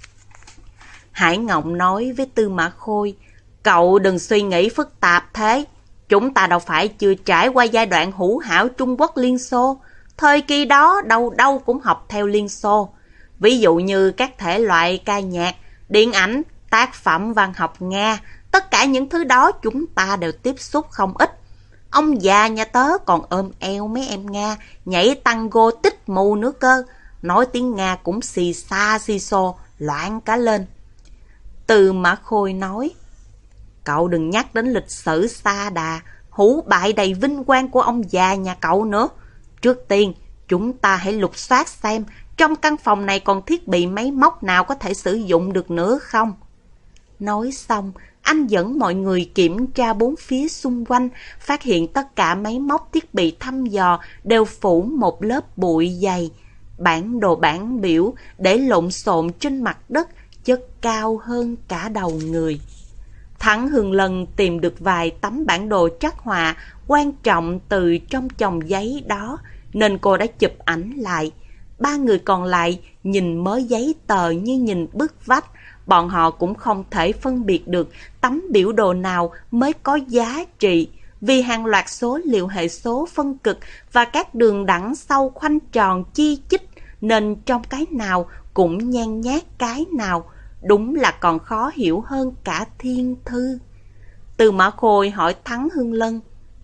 A: Hải Ngộng nói với Tư Mã Khôi, cậu đừng suy nghĩ phức tạp thế. Chúng ta đâu phải chưa trải qua giai đoạn hữu hảo Trung Quốc Liên Xô. Thời kỳ đó đâu đâu cũng học theo Liên Xô. Ví dụ như các thể loại ca nhạc, điện ảnh, tác phẩm văn học Nga, tất cả những thứ đó chúng ta đều tiếp xúc không ít. Ông già nhà tớ còn ôm eo mấy em Nga, nhảy tango tích mù nữa cơ. Nói tiếng Nga cũng xì xa xì xô, loạn cả lên. Từ Mã Khôi nói, cậu đừng nhắc đến lịch sử xa đà, hủ bại đầy vinh quang của ông già nhà cậu nữa. Trước tiên, chúng ta hãy lục soát xem trong căn phòng này còn thiết bị máy móc nào có thể sử dụng được nữa không. Nói xong, anh dẫn mọi người kiểm tra bốn phía xung quanh, phát hiện tất cả máy móc thiết bị thăm dò đều phủ một lớp bụi dày. Bản đồ bản biểu để lộn xộn trên mặt đất, chất cao hơn cả đầu người. Thắng Hương Lân tìm được vài tấm bản đồ trắc họa quan trọng từ trong chồng giấy đó, nên cô đã chụp ảnh lại. Ba người còn lại nhìn mớ giấy tờ như nhìn bức vách. Bọn họ cũng không thể phân biệt được tấm biểu đồ nào mới có giá trị. vì hàng loạt số liệu hệ số phân cực và các đường đẳng sau khoanh tròn chi chít, nên trong cái nào cũng nhan nhát cái nào, đúng là còn khó hiểu hơn cả thiên thư. Từ Mã Khôi hỏi Thắng Hương Lân: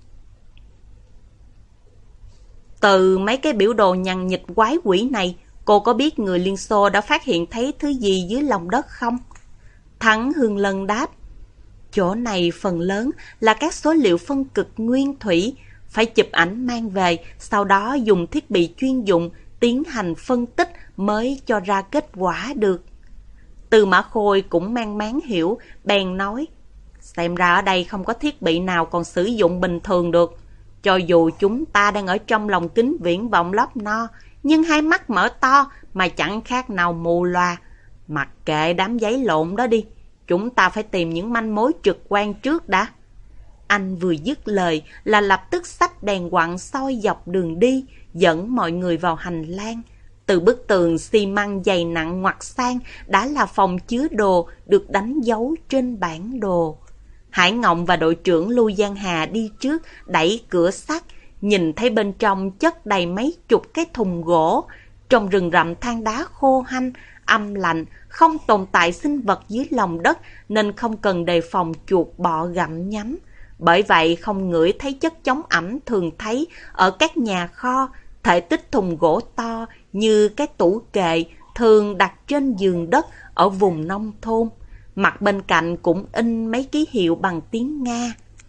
A: từ mấy cái biểu đồ nhằn nhịch quái quỷ này, cô có biết người Liên Xô đã phát hiện thấy thứ gì dưới lòng đất không? Thắng Hương Lân đáp: chỗ này phần lớn là các số liệu phân cực nguyên thủy, phải chụp ảnh mang về, sau đó dùng thiết bị chuyên dụng tiến hành phân tích mới cho ra kết quả được. Từ Mã Khôi cũng mang máng hiểu, bèn nói: xem ra ở đây không có thiết bị nào còn sử dụng bình thường được. Cho dù chúng ta đang ở trong lòng kính viễn vọng lóp no, nhưng hai mắt mở to mà chẳng khác nào mù loà. Mặc kệ đám giấy lộn đó đi, chúng ta phải tìm những manh mối trực quan trước đã. Anh vừa dứt lời là lập tức xách đèn quặng soi dọc đường đi, dẫn mọi người vào hành lang. Từ bức tường xi măng dày nặng ngoặt sang đã là phòng chứa đồ được đánh dấu trên bản đồ. Hải Ngộng và đội trưởng Lưu Giang Hà đi trước, đẩy cửa sắt, nhìn thấy bên trong chất đầy mấy chục cái thùng gỗ. Trong rừng rậm than đá khô hanh, âm lạnh, không tồn tại sinh vật dưới lòng đất nên không cần đề phòng chuột bọ gặm nhấm. Bởi vậy không ngửi thấy chất chống ẩm thường thấy ở các nhà kho, thể tích thùng gỗ to như cái tủ kệ thường đặt trên giường đất ở vùng nông thôn. Mặt bên cạnh cũng in mấy ký hiệu bằng tiếng Nga.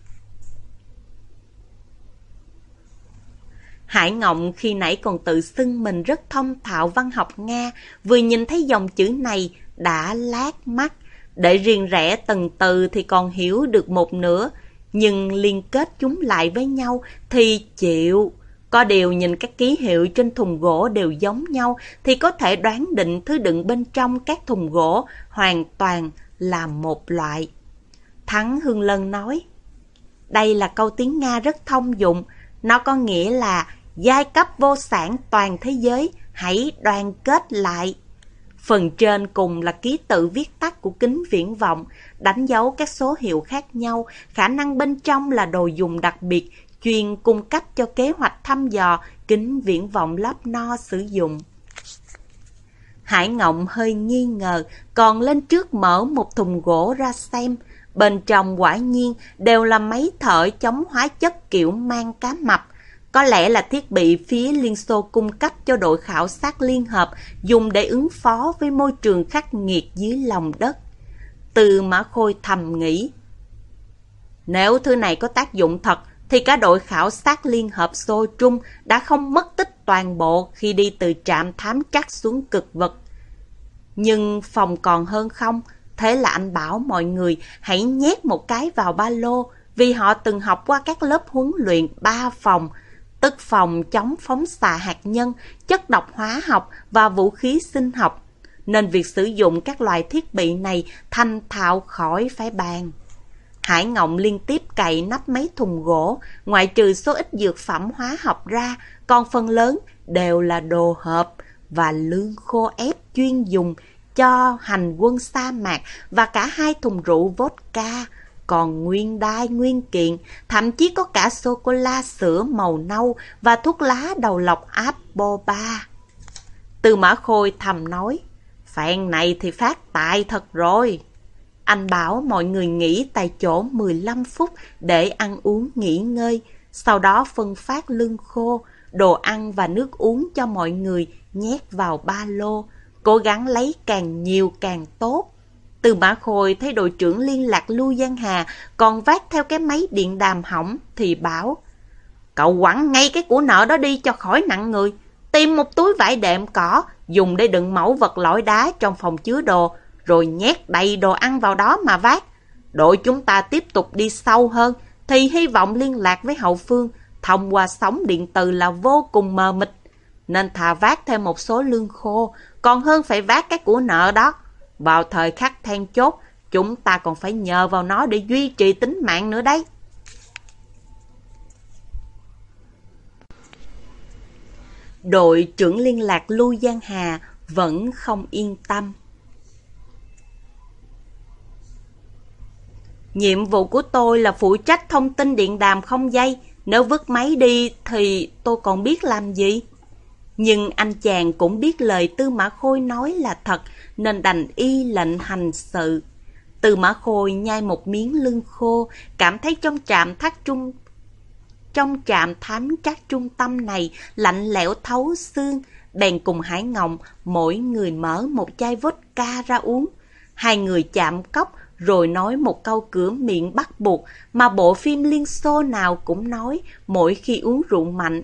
A: Hải Ngộng khi nãy còn tự xưng mình rất thông thạo văn học Nga, vừa nhìn thấy dòng chữ này đã lác mắt. Để riêng rẽ từng từ thì còn hiểu được một nửa, nhưng liên kết chúng lại với nhau thì chịu. Có điều nhìn các ký hiệu trên thùng gỗ đều giống nhau thì có thể đoán định thứ đựng bên trong các thùng gỗ hoàn toàn là một loại. Thắng Hương Lân nói: đây là câu tiếng Nga rất thông dụng, nó có nghĩa là giai cấp vô sản toàn thế giới hãy đoàn kết lại. Phần trên cùng là ký tự viết tắt của kính viễn vọng, đánh dấu các số hiệu khác nhau, khả năng bên trong là đồ dùng đặc biệt, chuyên cung cấp cho kế hoạch thăm dò kính viễn vọng lóp no sử dụng. Hải Ngộng hơi nghi ngờ, còn lên trước mở một thùng gỗ ra xem. Bên trong quả nhiên đều là máy thở chống hóa chất kiểu mang cá mập. Có lẽ là thiết bị phía Liên Xô cung cấp cho đội khảo sát liên hợp dùng để ứng phó với môi trường khắc nghiệt dưới lòng đất. Từ Mã Khôi thầm nghĩ: nếu thứ này có tác dụng thật thì cả đội khảo sát liên hợp Xô Trung đã không mất tích toàn bộ khi đi từ trạm thám trắc xuống cực vật. Nhưng phòng còn hơn không, thế là anh bảo mọi người hãy nhét một cái vào ba lô, vì họ từng học qua các lớp huấn luyện ba phòng, tức phòng chống phóng xạ hạt nhân, chất độc hóa học và vũ khí sinh học, nên việc sử dụng các loại thiết bị này thành thạo khỏi phải bàn. Hải Ngộng liên tiếp cày nắp mấy thùng gỗ, ngoại trừ số ít dược phẩm hóa học ra, còn phần lớn đều là đồ hộp và lương khô ép chuyên dùng cho hành quân sa mạc và cả hai thùng rượu vodka, còn nguyên đai nguyên kiện, thậm chí có cả sô-cô-la sữa màu nâu và thuốc lá đầu lọc Apple ba. Từ Mã Khôi thầm nói: phen này thì phát tài thật rồi. Anh bảo mọi người nghỉ tại chỗ mười lăm phút để ăn uống nghỉ ngơi, sau đó phân phát lương khô, đồ ăn và nước uống cho mọi người nhét vào ba lô, cố gắng lấy càng nhiều càng tốt. Từ Mã Khôi thấy đội trưởng liên lạc Lưu Giang Hà còn vác theo cái máy điện đàm hỏng thì bảo: cậu quẳng ngay cái của nợ đó đi cho khỏi nặng người. Tìm một túi vải đệm cỏ dùng để đựng mẫu vật lõi đá trong phòng chứa đồ, rồi nhét đầy đồ ăn vào đó mà vác. Đội chúng ta tiếp tục đi sâu hơn thì hy vọng liên lạc với hậu phương thông qua sóng điện từ là vô cùng mờ mịt, nên thà vác thêm một số lương khô còn hơn phải vác cái của nợ đó. Vào thời khắc then chốt, chúng ta còn phải nhờ vào nó để duy trì tính mạng nữa đấy. Đội trưởng liên lạc Lưu Giang Hà vẫn không yên tâm. Nhiệm vụ của tôi là phụ trách thông tin điện đàm không dây. Nếu vứt máy đi thì tôi còn biết làm gì? Nhưng anh chàng cũng biết lời Tư Mã Khôi nói là thật, nên đành y lệnh hành sự. Tư Mã Khôi nhai một miếng lưng khô, cảm thấy trong trạm thác trung trong trạm thám trác trung tâm này lạnh lẽo thấu xương, bèn cùng Hải Ngộng mỗi người mở một chai vodka ra uống. Hai người chạm cốc rồi nói một câu cửa miệng bắt buộc mà bộ phim Liên Xô nào cũng nói mỗi khi uống rượu mạnh.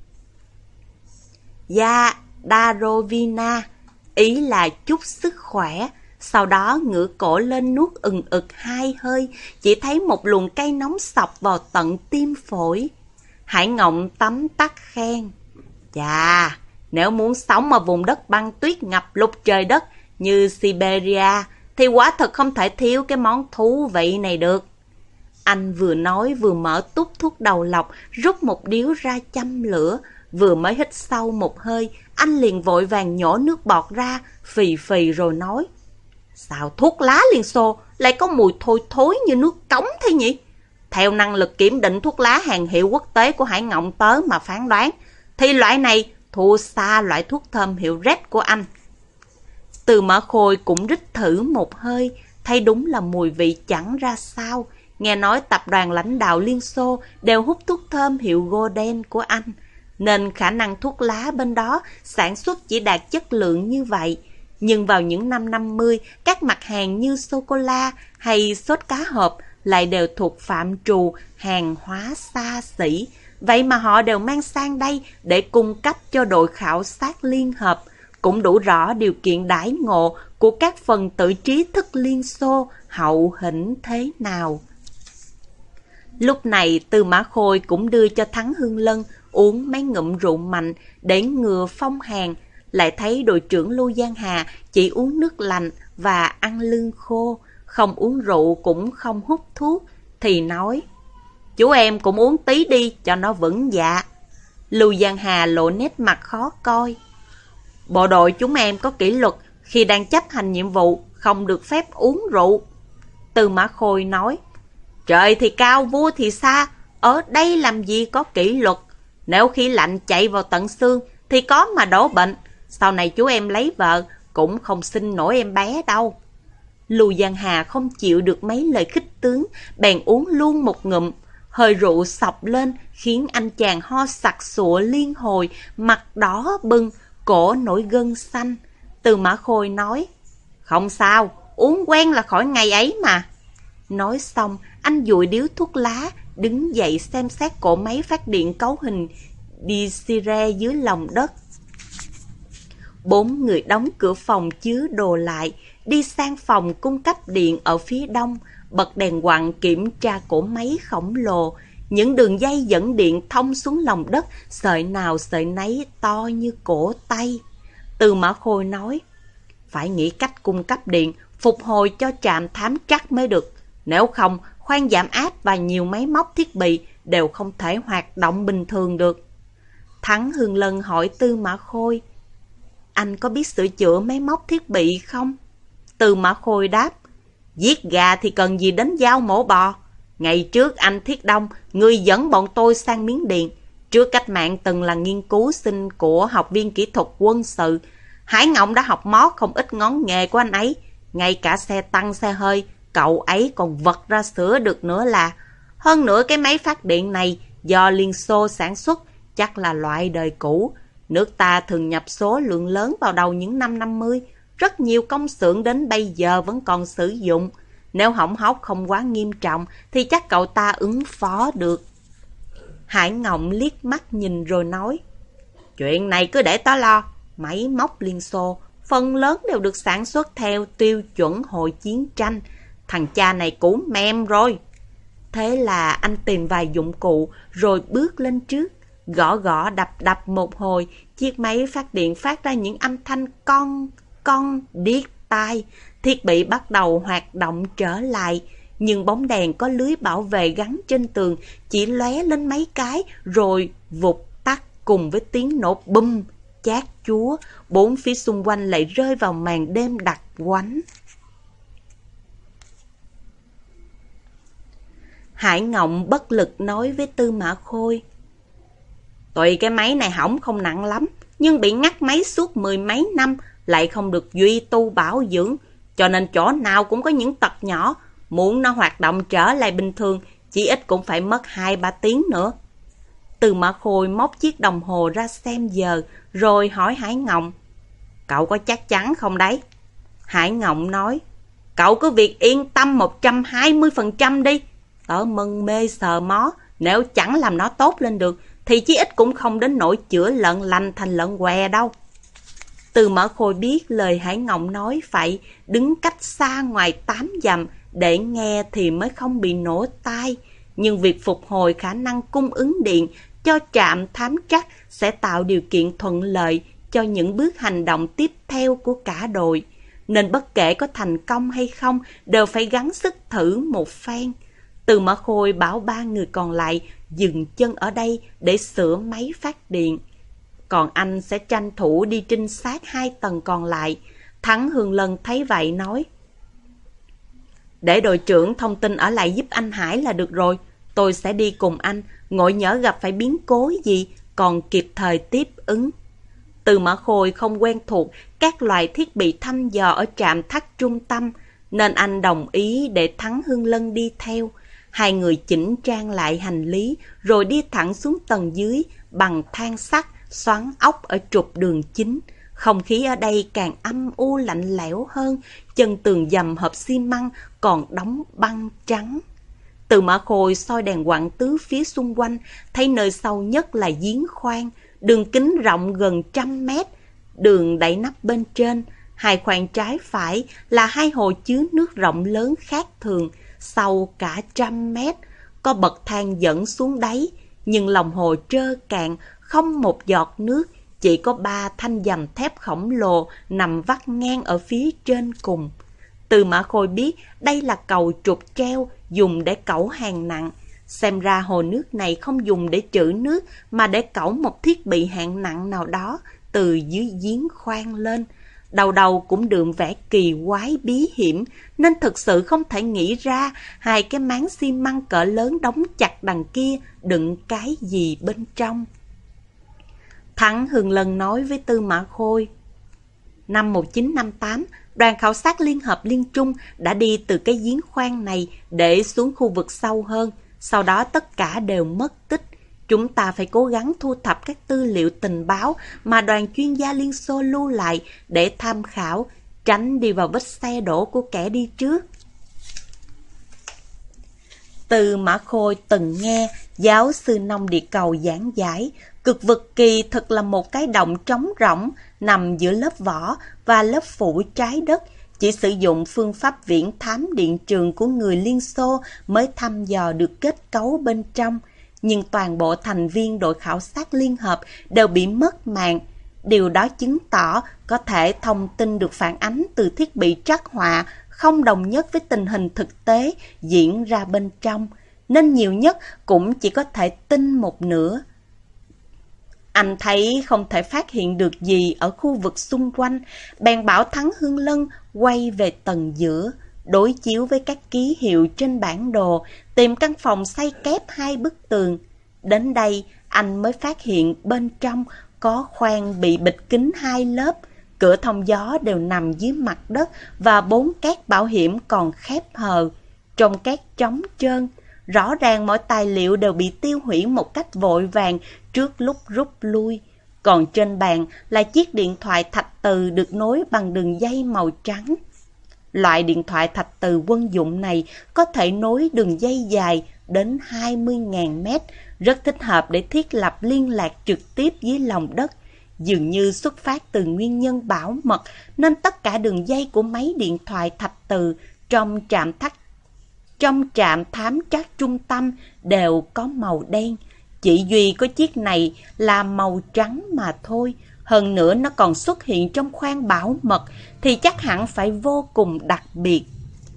A: "Ya Darovina", ý là chúc sức khỏe. Sau đó ngửa cổ lên nuốt ừng ực hai hơi, chỉ thấy một luồng cay nóng xộc vào tận tim phổi. Hải Ngộng tấm tắc khen: "Chà, nếu muốn sống ở vùng đất băng tuyết ngập lụt trời đất như Siberia thì quả thật không thể thiếu cái món thú vị này được." Anh vừa nói vừa mở túp thuốc đầu lọc, rút một điếu ra châm lửa. Vừa mới hít sâu một hơi, anh liền vội vàng nhổ nước bọt ra, phì phì rồi nói: "Sao thuốc lá Liên Xô lại có mùi thối thối như nước cống thế nhỉ? Theo năng lực kiểm định thuốc lá hàng hiệu quốc tế của Hải Ngộng tớ mà phán đoán, thì loại này thua xa loại thuốc thơm hiệu Red của anh." Tư Mã Khôi cũng rít thử một hơi, thấy đúng là mùi vị chẳng ra sao. Nghe nói tập đoàn lãnh đạo Liên Xô đều hút thuốc thơm hiệu Golden của anh, nên khả năng thuốc lá bên đó sản xuất chỉ đạt chất lượng như vậy. Nhưng vào những năm năm mươi, các mặt hàng như sô-cô-la hay sốt cá hộp lại đều thuộc phạm trù hàng hóa xa xỉ. Vậy mà họ đều mang sang đây để cung cấp cho đội khảo sát liên hợp, cũng đủ rõ điều kiện đãi ngộ của các phần tử trí thức Liên Xô hậu hĩnh thế nào. Lúc này Tư Mã Khôi cũng đưa cho Thắng Hương Lân uống mấy ngụm rượu mạnh để ngừa phong hàn. Lại thấy đội trưởng Lưu Giang Hà chỉ uống nước lạnh và ăn lương khô, không uống rượu cũng không hút thuốc, thì nói: "Chú em cũng uống tí đi cho nó vững dạ." Lưu Giang Hà lộ nét mặt khó coi: "Bộ đội chúng em có kỷ luật, khi đang chấp hành nhiệm vụ không được phép uống rượu." Tư Mã Khôi nói: "Trời thì cao, vua thì xa, ở đây làm gì có kỷ luật. Nếu khí lạnh chạy vào tận xương thì có mà đổ bệnh. Sau này chú em lấy vợ cũng không sinh nổi em bé đâu." Lưu Giang Hà không chịu được mấy lời khích tướng, bèn uống luôn một ngụm. Hơi rượu xộc lên khiến anh chàng ho sặc sụa liên hồi, mặt đỏ bừng, cổ nổi gân xanh. Tư Mã Khôi nói: "Không sao, uống quen là khỏi ngày ấy mà." Nói xong, anh dụi điếu thuốc lá, đứng dậy xem xét cỗ máy phát điện cấu hình Desire dưới lòng đất. Bốn người đóng cửa phòng chứa đồ lại, đi sang phòng cung cấp điện ở phía đông, bật đèn quặng kiểm tra cỗ máy khổng lồ. Những đường dây dẫn điện thông xuống lòng đất, sợi nào sợi nấy to như cổ tay. Tư Mã Khôi nói: "Phải nghĩ cách cung cấp điện, phục hồi cho trạm thám trắc mới được. Nếu không, khoang giảm áp và nhiều máy móc thiết bị đều không thể hoạt động bình thường được." Thắng Hương Lân hỏi Tư Mã Khôi: "Anh có biết sửa chữa máy móc thiết bị không?" Tư Mã Khôi đáp: "Giết gà thì cần gì đến dao mổ bò. Ngày trước anh Thiết Đông, người dẫn bọn tôi sang Miến Điện. Trước cách mạng từng là nghiên cứu sinh của học viên kỹ thuật quân sự. Hải Ngộng đã học mót không ít ngón nghề của anh ấy. Ngay cả xe tăng xe hơi, cậu ấy còn vật ra sửa được nữa là. Hơn nữa cái máy phát điện này do Liên Xô sản xuất, chắc là loại đời cũ. Nước ta thường nhập số lượng lớn vào đầu những năm năm mươi. Rất nhiều công xưởng đến bây giờ vẫn còn sử dụng. Nếu hỏng hóc không quá nghiêm trọng thì chắc cậu ta ứng phó được." Hải Ngộng liếc mắt nhìn rồi nói: "Chuyện này cứ để tớ lo. Máy móc Liên Xô phần lớn đều được sản xuất theo tiêu chuẩn hồi chiến tranh. Thằng cha này cũng mềm rồi." Thế là anh tìm vài dụng cụ rồi bước lên trước, gõ gõ đập đập một hồi. Chiếc máy phát điện phát ra những âm thanh con con điếc tai. Thiết bị bắt đầu hoạt động trở lại, nhưng bóng đèn có lưới bảo vệ gắn trên tường chỉ lóe lên mấy cái rồi vụt tắt cùng với tiếng nổ bum chát chúa. Bốn phía xung quanh lại rơi vào màn đêm đặc quánh. Hải Ngộng bất lực nói với Tư Mã Khôi. Tuy cái máy này hỏng không nặng lắm, nhưng bị ngắt máy suốt mười mấy năm, lại không được duy tu bảo dưỡng, cho nên chỗ nào cũng có những tật nhỏ. Muốn nó hoạt động trở lại bình thường, chỉ ít cũng phải mất hai ba tiếng nữa. Tư Mã Khôi móc chiếc đồng hồ ra xem giờ, rồi hỏi Hải Ngộng. Cậu có chắc chắn không đấy? Hải Ngộng nói. Cậu cứ việc yên tâm một trăm hai mươi phần trăm đi. Tớ mân mê sờ mó, nếu chẳng làm nó tốt lên được, thì chí ít cũng không đến nỗi chữa lợn lành thành lợn què đâu. Tư Mã Khôi biết lời Hải Ngộng nói phải đứng cách xa ngoài tám dặm để nghe thì mới không bị nổ tai. Nhưng việc phục hồi khả năng cung ứng điện cho trạm thám trắc sẽ tạo điều kiện thuận lợi cho những bước hành động tiếp theo của cả đội. Nên bất kể có thành công hay không đều phải gắng sức thử một phen. Tư Mã Khôi bảo ba người còn lại dừng chân ở đây để sửa máy phát điện. Còn anh sẽ tranh thủ đi trinh sát hai tầng còn lại. Thắng Hương Lân thấy vậy nói. Để đội trưởng thông tin ở lại giúp anh Hải là được rồi. Tôi sẽ đi cùng anh, ngộ nhỡ gặp phải biến cố gì, còn kịp thời tiếp ứng. Tư Mã Khôi không quen thuộc các loại thiết bị thăm dò ở trạm thắt trung tâm, nên anh đồng ý để Thắng Hương Lân đi theo. Hai người chỉnh trang lại hành lý, rồi đi thẳng xuống tầng dưới bằng thang sắt xoắn ốc ở trục đường chính. Không khí ở đây càng âm u lạnh lẽo hơn, chân tường dầm hộp xi măng còn đóng băng trắng. Tư Mã Khôi soi đèn quặng tứ phía xung quanh, thấy nơi sâu nhất là giếng khoan, đường kính rộng gần trăm mét, đường đậy nắp bên trên. Hai khoang trái phải là hai hồ chứa nước rộng lớn khác thường, sâu cả trăm mét, có bậc thang dẫn xuống đáy, nhưng lòng hồ trơ cạn, không một giọt nước, chỉ có ba thanh dầm thép khổng lồ nằm vắt ngang ở phía trên cùng. Tư Mã Khôi biết đây là cầu trục treo dùng để cẩu hàng nặng. Xem ra hồ nước này không dùng để trữ nước mà để cẩu một thiết bị hạng nặng nào đó từ dưới giếng khoan lên. Đầu đầu cũng đượm vẻ kỳ quái bí hiểm, nên thực sự không thể nghĩ ra hai cái máng xi măng cỡ lớn đóng chặt đằng kia đựng cái gì bên trong. Thắng Hương Lân nói với Tư Mã Khôi. Năm một nghìn chín trăm năm mươi tám, đoàn khảo sát Liên hợp Liên Trung đã đi từ cái giếng khoan này để xuống khu vực sâu hơn. Sau đó tất cả đều mất tích. Chúng ta phải cố gắng thu thập các tư liệu tình báo mà đoàn chuyên gia Liên Xô lưu lại để tham khảo, tránh đi vào vết xe đổ của kẻ đi trước. Tư Mã Khôi từng nghe giáo sư nông địa cầu giảng giải, cực vực kỳ thực là một cái động trống rỗng nằm giữa lớp vỏ và lớp phủ trái đất. Chỉ sử dụng phương pháp viễn thám điện trường của người Liên Xô mới thăm dò được kết cấu bên trong. Nhưng toàn bộ thành viên đội khảo sát liên hợp đều bị mất mạng. Điều đó chứng tỏ có thể thông tin được phản ánh từ thiết bị trắc họa không đồng nhất với tình hình thực tế diễn ra bên trong, nên nhiều nhất cũng chỉ có thể tin một nửa. Anh thấy không thể phát hiện được gì ở khu vực xung quanh, bèn bảo Thắng Hương Lân quay về tầng giữa, đối chiếu với các ký hiệu trên bản đồ, tìm căn phòng xây kép hai bức tường. Đến đây, anh mới phát hiện bên trong có khoang bị bịt kín hai lớp, cửa thông gió đều nằm dưới mặt đất và bốn két bảo hiểm còn khép hờ. Trong két trống trơn, rõ ràng mọi tài liệu đều bị tiêu hủy một cách vội vàng trước lúc rút lui. Còn trên bàn là chiếc điện thoại thạch từ được nối bằng đường dây màu trắng. Loại điện thoại thạch từ quân dụng này có thể nối đường dây dài đến hai mươi nghìn mét, rất thích hợp để thiết lập liên lạc trực tiếp dưới lòng đất. Dường như xuất phát từ nguyên nhân bảo mật, nên tất cả đường dây của máy điện thoại thạch từ trong trạm thắt trong trạm thám trắc trung tâm đều có màu đen. Chỉ duy có chiếc này là màu trắng mà thôi. Hơn nữa nó còn xuất hiện trong khoang bảo mật thì chắc hẳn phải vô cùng đặc biệt.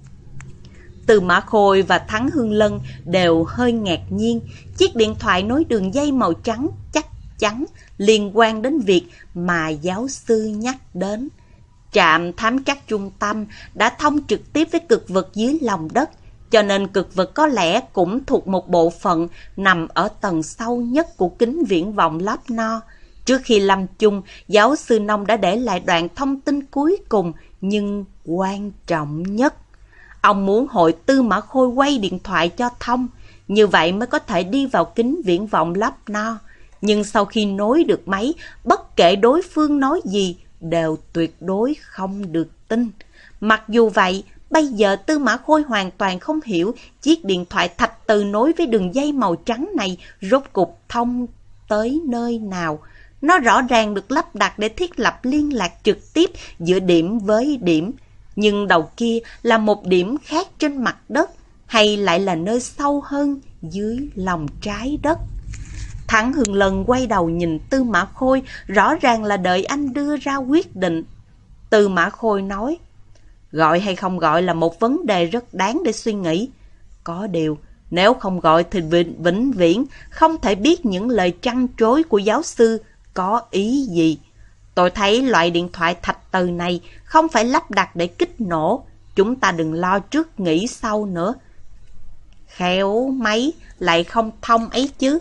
A: Tư Mã Khôi và Thắng Hương Lân đều hơi ngạc nhiên. Chiếc điện thoại nối đường dây màu trắng chắc chắn liên quan đến việc mà giáo sư nhắc đến. Trạm thám trắc trung tâm đã thông trực tiếp với cực vực dưới lòng đất. cho nên cực vực có lẽ cũng thuộc một bộ phận nằm ở tầng sâu nhất của kính viễn vọng Lobno. Trước khi lâm chung, giáo sư Nông đã để lại đoạn thông tin cuối cùng nhưng quan trọng nhất. Ông muốn hội Tư Mã Khôi quay điện thoại cho thông, như vậy mới có thể đi vào kính viễn vọng Lobno. Nhưng sau khi nối được máy, bất kể đối phương nói gì, đều tuyệt đối không được tin. Mặc dù vậy, bây giờ Tư Mã Khôi hoàn toàn không hiểu chiếc điện thoại thạch từ nối với đường dây màu trắng này rốt cuộc thông tới nơi nào. Nó rõ ràng được lắp đặt để thiết lập liên lạc trực tiếp giữa điểm với điểm. Nhưng đầu kia là một điểm khác trên mặt đất, hay lại là nơi sâu hơn dưới lòng trái đất. Thắng Hưng Lân quay đầu nhìn Tư Mã Khôi, rõ ràng là đợi anh đưa ra quyết định. Tư Mã Khôi nói, gọi hay không gọi là một vấn đề rất đáng để suy nghĩ. Có điều, nếu không gọi thì vĩnh viễn không thể biết những lời trăn trối của giáo sư có ý gì. Tôi thấy loại điện thoại thạch từ này không phải lắp đặt để kích nổ. Chúng ta đừng lo trước nghĩ sau nữa. Khéo máy lại không thông ấy chứ.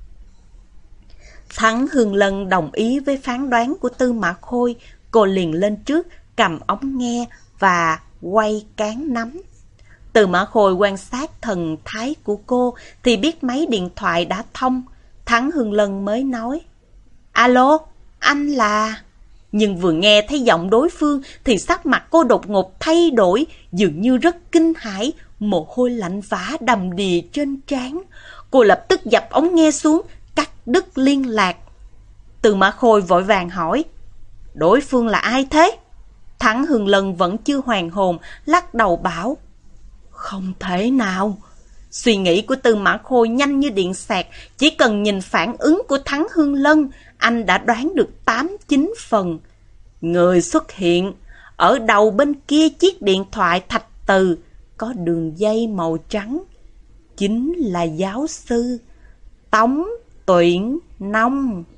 A: Thắng Hương Lân đồng ý với phán đoán của Tư Mã Khôi. Cô liền lên trước, cầm ống nghe và quay cán nắm. Tư Mã Khôi quan sát thần thái của cô thì biết máy điện thoại đã thông. Thắng Hương Lân mới nói, alo, anh là... Nhưng vừa nghe thấy giọng đối phương thì sắc mặt cô đột ngột thay đổi, dường như rất kinh hãi, mồ hôi lạnh vã đầm đìa trên trán. Cô lập tức dập ống nghe xuống, cắt đứt liên lạc. Tư Mã Khôi vội vàng hỏi, đối phương là ai thế? Thắng Hương Lân vẫn chưa hoàn hồn, lắc đầu bảo, không thể nào. Suy nghĩ của Tư Mã Khôi nhanh như điện xẹt, chỉ cần nhìn phản ứng của Thắng Hương Lân, anh đã đoán được tám chín phần. Người xuất hiện ở đầu bên kia chiếc điện thoại thạch từ có đường dây màu trắng, chính là giáo sư Tống Tuyển Nông.